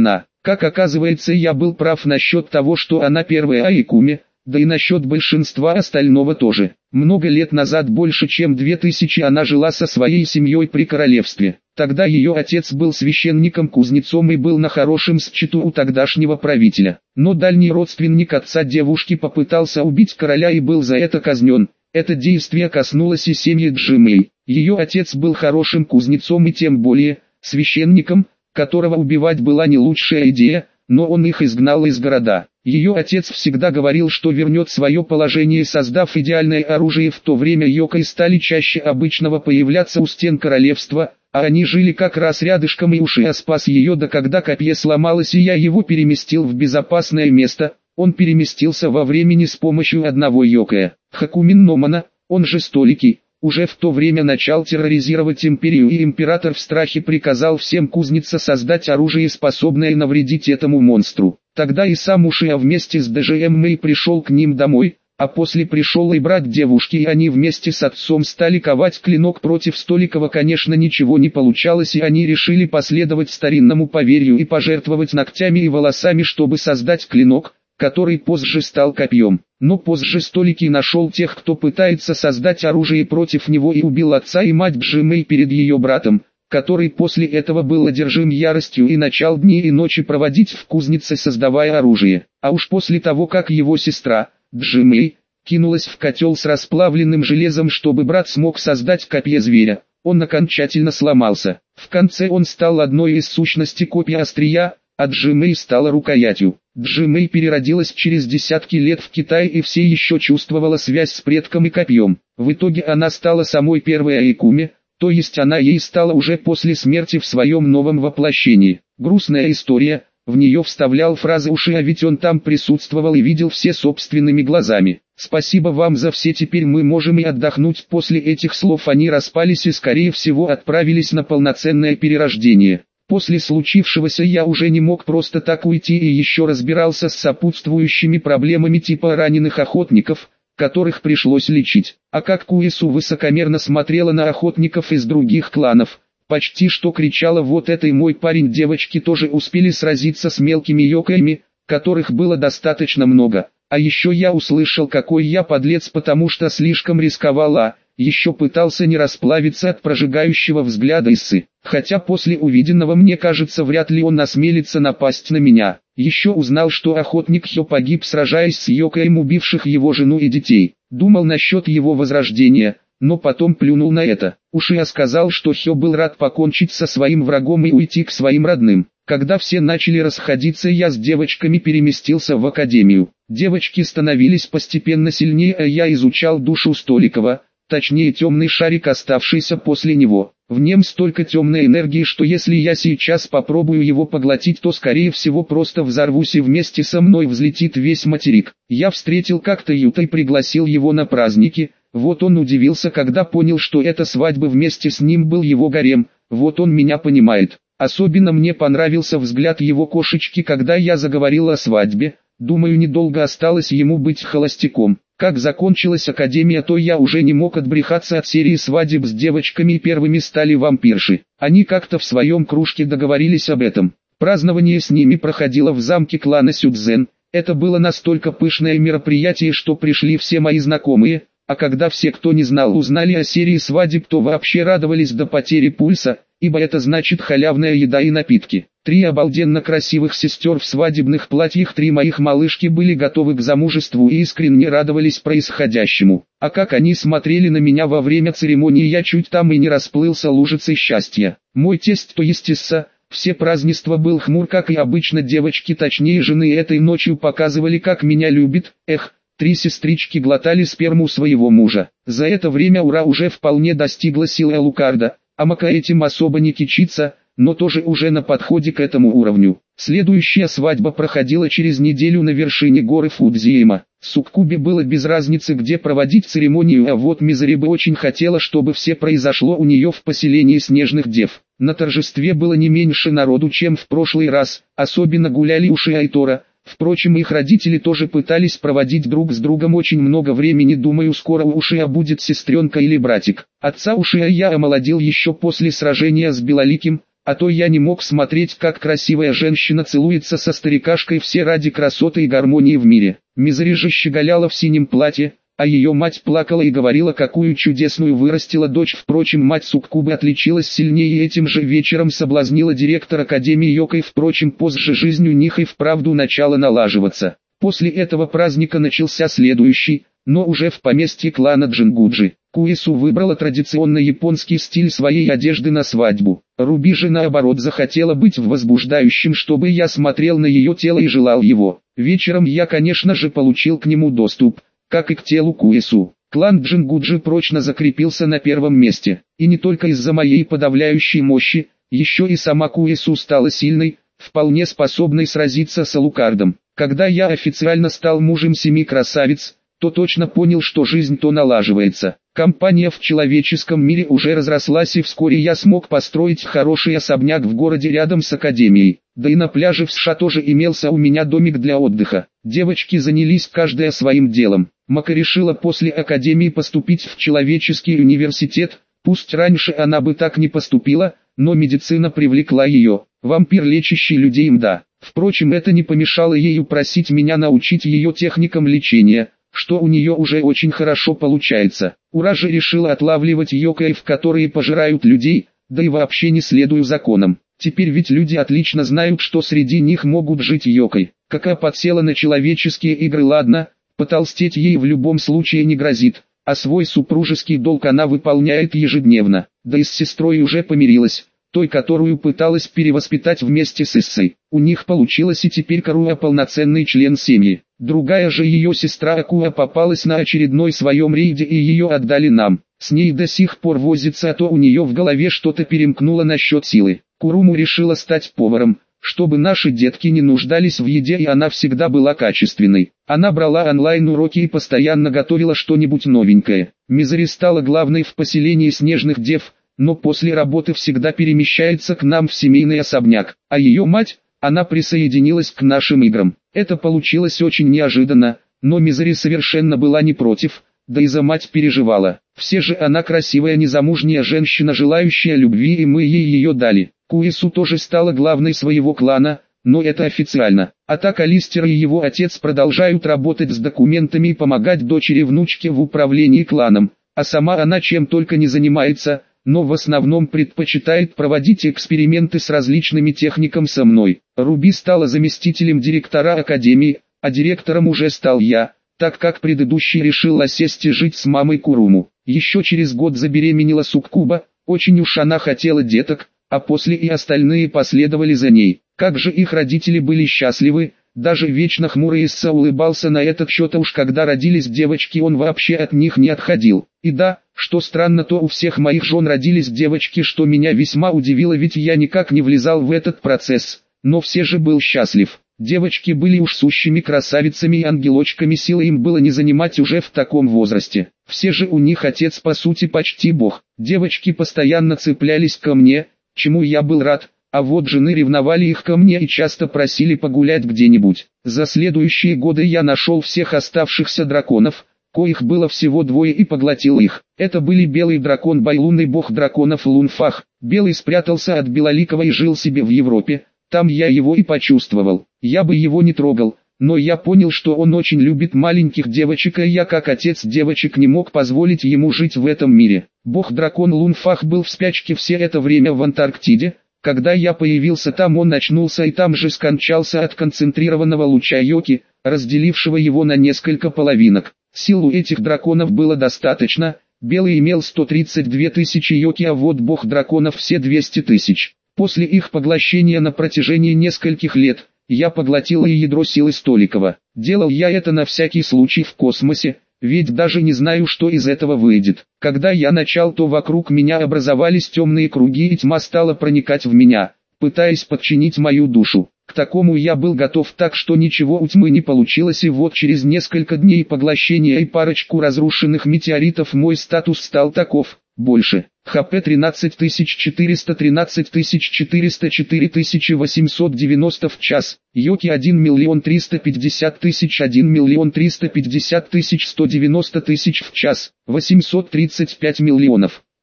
Как оказывается, я был прав насчет того, что она первая Айкуми, да и насчет большинства остального тоже. Много лет назад, больше чем две тысячи, она жила со своей семьей при королевстве. Тогда ее отец был священником-кузнецом и был на хорошем счету у тогдашнего правителя. Но дальний родственник отца девушки попытался убить короля и был за это казнен. Это действие коснулось и семьи Джимэй. Ее отец был хорошим кузнецом и тем более священником, которого убивать была не лучшая идея, но он их изгнал из города. Ее отец всегда говорил, что вернет свое положение, создав идеальное оружие. В то время йокой стали чаще обычного появляться у стен королевства, а они жили как раз рядышком, и Ушиа спас ее, да когда копье сломалось и я его переместил в безопасное место, он переместился во времени с помощью одного йокая. Хакумин Номана, он же Столикий, уже в то время начал терроризировать империю, и император в страхе приказал всем кузнецам создать оружие, способное навредить этому монстру. Тогда и сам Ушиа вместе с Дэжэмэй пришел к ним домой, а после пришел и брат девушки, и они вместе с отцом стали ковать клинок против Столикова. Конечно, ничего не получалось, и они решили последовать старинному поверью и пожертвовать ногтями и волосами, чтобы создать клинок, который позже стал копьем. Но позже Столикий нашел тех, кто пытается создать оружие против него, и убил отца и мать Джимэй перед ее братом, который после этого был одержим яростью и начал дни и ночи проводить в кузнице, создавая оружие. А уж после того, как его сестра, Джимэй, кинулась в котел с расплавленным железом, чтобы брат смог создать копье зверя, он окончательно сломался. В конце он стал одной из сущностей копья острия, а Джимэй стала рукоятью. Джимэй переродилась через десятки лет в Китае и все еще чувствовала связь с предком и копьем. В итоге она стала самой первой Айкуми, то есть она ей стала уже после смерти в своем новом воплощении. Грустная история, в нее вставлял фразы Ушиа, ведь он там присутствовал и видел все собственными глазами. Спасибо вам за все, теперь мы можем и отдохнуть. После этих слов они распались и скорее всего отправились на полноценное перерождение. После случившегося я уже не мог просто так уйти и еще разбирался с сопутствующими проблемами типа раненых охотников, которых пришлось лечить. А как Куису высокомерно смотрела на охотников из других кланов, почти что кричала: вот это и мой парень. Девочки тоже успели сразиться с мелкими йокаями, которых было достаточно много. А еще я услышал, какой я подлец, потому что слишком рисковала. Еще пытался не расплавиться от прожигающего взгляда Иссы. Хотя после увиденного мне кажется, вряд ли он осмелится напасть на меня. Еще узнал, что охотник Хё погиб, сражаясь с йокаем, убивших его жену и детей. Думал насчет его возрождения, но потом плюнул на это. Ушиа сказал, что Хё был рад покончить со своим врагом и уйти к своим родным. Когда все начали расходиться, я с девочками переместился в академию. Девочки становились постепенно сильнее, а я изучал душу Столикова. Точнее, темный шарик, оставшийся после него. В нем столько темной энергии, что если я сейчас попробую его поглотить, то скорее всего просто взорвусь и вместе со мной взлетит весь материк. Я встретил как-то Юта и пригласил его на праздники. Вот он удивился, когда понял, что эта свадьба вместе с ним был его гарем. Вот он меня понимает. Особенно мне понравился взгляд его кошечки, когда я заговорил о свадьбе. Думаю, недолго осталось ему быть холостяком. Как закончилась академия, то я уже не мог отбрехаться от серии свадеб с девочками, и первыми стали вампирши. Они как-то в своем кружке договорились об этом. Празднование с ними проходило в замке клана Сюдзен. Это было настолько пышное мероприятие, что пришли все мои знакомые, а когда все, кто не знал, узнали о серии свадеб, то вообще радовались до потери пульса, ибо это значит халявная еда и напитки. Три обалденно красивых сестер в свадебных платьях, три моих малышки были готовы к замужеству и искренне радовались происходящему. А как они смотрели на меня во время церемонии, я чуть там и не расплылся лужицей счастья. Мой тесть, то есть Исса, все празднества был хмур, как и обычно. Девочки, точнее жены, этой ночью показывали, как меня любит. Эх, три сестрички глотали сперму своего мужа. За это время Ура уже вполне достигла силы Алукарда, а Мака этим особо не кичится, но тоже уже на подходе к этому уровню. Следующая свадьба проходила через неделю на вершине горы Фудзиэма. Суккубе было без разницы, где проводить церемонию, а вот Мизериба очень хотела, чтобы все произошло у нее в поселении Снежных Дев. На торжестве было не меньше народу, чем в прошлый раз, особенно гуляли Ушиа и Тора. Впрочем, их родители тоже пытались проводить друг с другом очень много времени. Думаю, скоро у Ушиа будет сестренка или братик. Отца Ушиа я омолодил еще после сражения с Белоликим, а то я не мог смотреть, как красивая женщина целуется со старикашкой, все ради красоты и гармонии в мире. Мизери же щеголяла в синем платье, а ее мать плакала и говорила, какую чудесную вырастила дочь. Впрочем, мать суккубы отличилась сильнее и этим же вечером соблазнила директор Академии Йокой. Впрочем, позже жизнь у них и вправду начала налаживаться. После этого праздника начался следующий, но уже в поместье клана Джингуджи. Куису выбрала традиционно японский стиль своей одежды на свадьбу. Руби же наоборот захотела быть возбуждающим, чтобы я смотрел на ее тело и желал его. Вечером я, конечно же, получил к нему доступ, как и к телу Куису. Клан Джингуджи прочно закрепился на первом месте, и не только из-за моей подавляющей мощи, еще и сама Куису стала сильной, вполне способной сразиться с Алукардом. Когда я официально стал мужем семи красавиц, то точно понял, что жизнь то налаживается. Компания в человеческом мире уже разрослась, и вскоре я смог построить хороший особняк в городе рядом с академией. Да и на пляже в США тоже имелся у меня домик для отдыха. Девочки занялись каждая своим делом. Мака решила после академии поступить в человеческий университет. Пусть раньше она бы так не поступила, но медицина привлекла ее. Вампир, лечащий людей, мда. Впрочем, это не помешало ей просить меня научить ее техникам лечения, что у нее уже очень хорошо получается. Ура же решила отлавливать йокаев, которые пожирают людей, да и вообще не следую законам. Теперь ведь люди отлично знают, что среди них могут жить йокай. Кака подсела на человеческие игры, ладно, потолстеть ей в любом случае не грозит, а свой супружеский долг она выполняет ежедневно. Да и с сестрой уже помирилась, той, которую пыталась перевоспитать вместе с Иссой. У них получилось, и теперь Каруа полноценный член семьи. Другая же ее сестра Акуа попалась на очередной своем рейде, и ее отдали нам. С ней до сих пор возится, а то у нее в голове что-то перемкнуло насчет силы. Куруму решила стать поваром, чтобы наши детки не нуждались в еде, и она всегда была качественной. Она брала онлайн-уроки и постоянно готовила что-нибудь новенькое. Мизери стала главной в поселении снежных дев, но после работы всегда перемещается к нам в семейный особняк, а ее мать, она присоединилась к нашим играм. Это получилось очень неожиданно, но Мизери совершенно была не против, да и за мать переживала. Все же она красивая незамужняя женщина, желающая любви, и мы ей ее дали. Куису тоже стала главной своего клана, но это официально. А так Алистер и его отец продолжают работать с документами и помогать дочери-внучке в управлении кланом, а сама она чем только не занимается, но в основном предпочитает проводить эксперименты с различными техниками со мной. Руби стала заместителем директора академии, а директором уже стал я, так как предыдущий решил осесть и жить с мамой Куруму. Еще через год забеременела суккуба, очень уж она хотела деток, а после и остальные последовали за ней. Как же их родители были счастливы, даже вечно хмурый Исса улыбался на этот счет, а уж когда родились девочки, он вообще от них не отходил. И да, что странно, то у всех моих жен родились девочки, что меня весьма удивило, ведь я никак не влезал в этот процесс, но все же был счастлив. Девочки были уж сущими красавицами и ангелочками, силы им было не занимать уже в таком возрасте. Все же у них отец по сути почти бог. Девочки постоянно цеплялись ко мне, чему я был рад, а вот жены ревновали их ко мне и часто просили погулять где-нибудь. За следующие годы я нашел всех оставшихся драконов, коих было всего двое, и поглотил их. Это были белый дракон Бай, лунный бог драконов Лунфах. Белый спрятался от Белоликого и жил себе в Европе, там я его и почувствовал. Я бы его не трогал, но я понял, что он очень любит маленьких девочек, и я как отец девочек не мог позволить ему жить в этом мире. Бог-дракон Лунфах был в спячке все это время в Антарктиде. Когда я появился там, он очнулся и там же скончался от концентрированного луча йоки, разделившего его на несколько половинок. Сил у этих драконов было достаточно, белый имел сто тридцать две тысячи йоки, а вот бог драконов все двести тысяч. После их поглощения на протяжении нескольких лет, я поглотил и ядро силы Столикова. Делал я это на всякий случай в космосе, ведь даже не знаю, что из этого выйдет. Когда я начал, то вокруг меня образовались темные круги, и тьма стала проникать в меня, пытаясь подчинить мою душу. К такому я был готов, так что ничего у тьмы не получилось, и вот через несколько дней поглощения и парочку разрушенных метеоритов мой статус стал таков: больше. ХП тринадцать тысяч четыреста, тринадцать тысяч четыреста, четыре тысячи восемьсот девяносто в час. Йоки один миллион триста пятьдесят тысяч, один миллион триста пятьдесят тысяч, сто девяносто тысяч в час. восемьсот тридцать пять миллионов.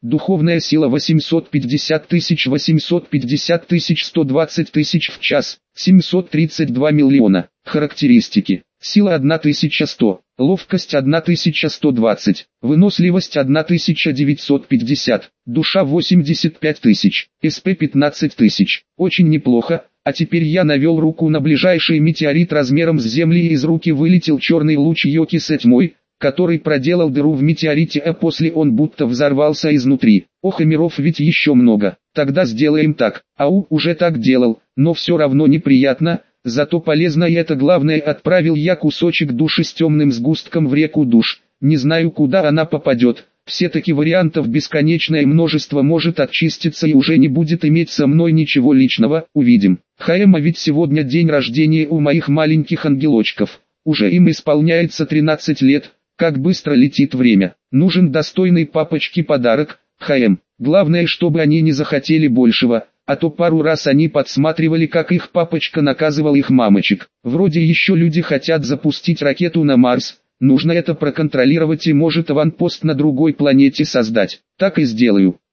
Духовная сила восемьсот пятьдесят тысяч восемьсот пятьдесят тысяч сто двадцать тысяч в час, семьсот тридцать два миллиона. Характеристики. Сила тысяча сто, ловкость тысяча сто двадцать, выносливость тысяча девятьсот пятьдесят, душа восемьдесят пять тысяч, СП пятнадцать тысяч. Очень неплохо. А теперь я навел руку на ближайший метеорит размером с Земли, и из руки вылетел черный луч Йоки с тьмой, который проделал дыру в метеорите, а после он будто взорвался изнутри. Ох, и миров ведь еще много. Тогда сделаем так. Ау, уже так делал, но все равно неприятно, зато полезно, и это главное. Отправил я кусочек души с темным сгустком в реку душ. Не знаю, куда она попадет. Все-таки вариантов бесконечное множество, может очиститься и уже не будет иметь со мной ничего личного, увидим. Хаэма, ведь сегодня день рождения у моих маленьких ангелочков. Уже им исполняется тринадцать лет, как быстро летит время. Нужен достойный папочке подарок, Хаэм. Главное, чтобы они не захотели большего, а то пару раз они подсматривали, как их папочка наказывал их мамочек. Вроде еще люди хотят запустить ракету на Марс. Нужно это проконтролировать и может аванпост на другой планете создать. Так и сделаю.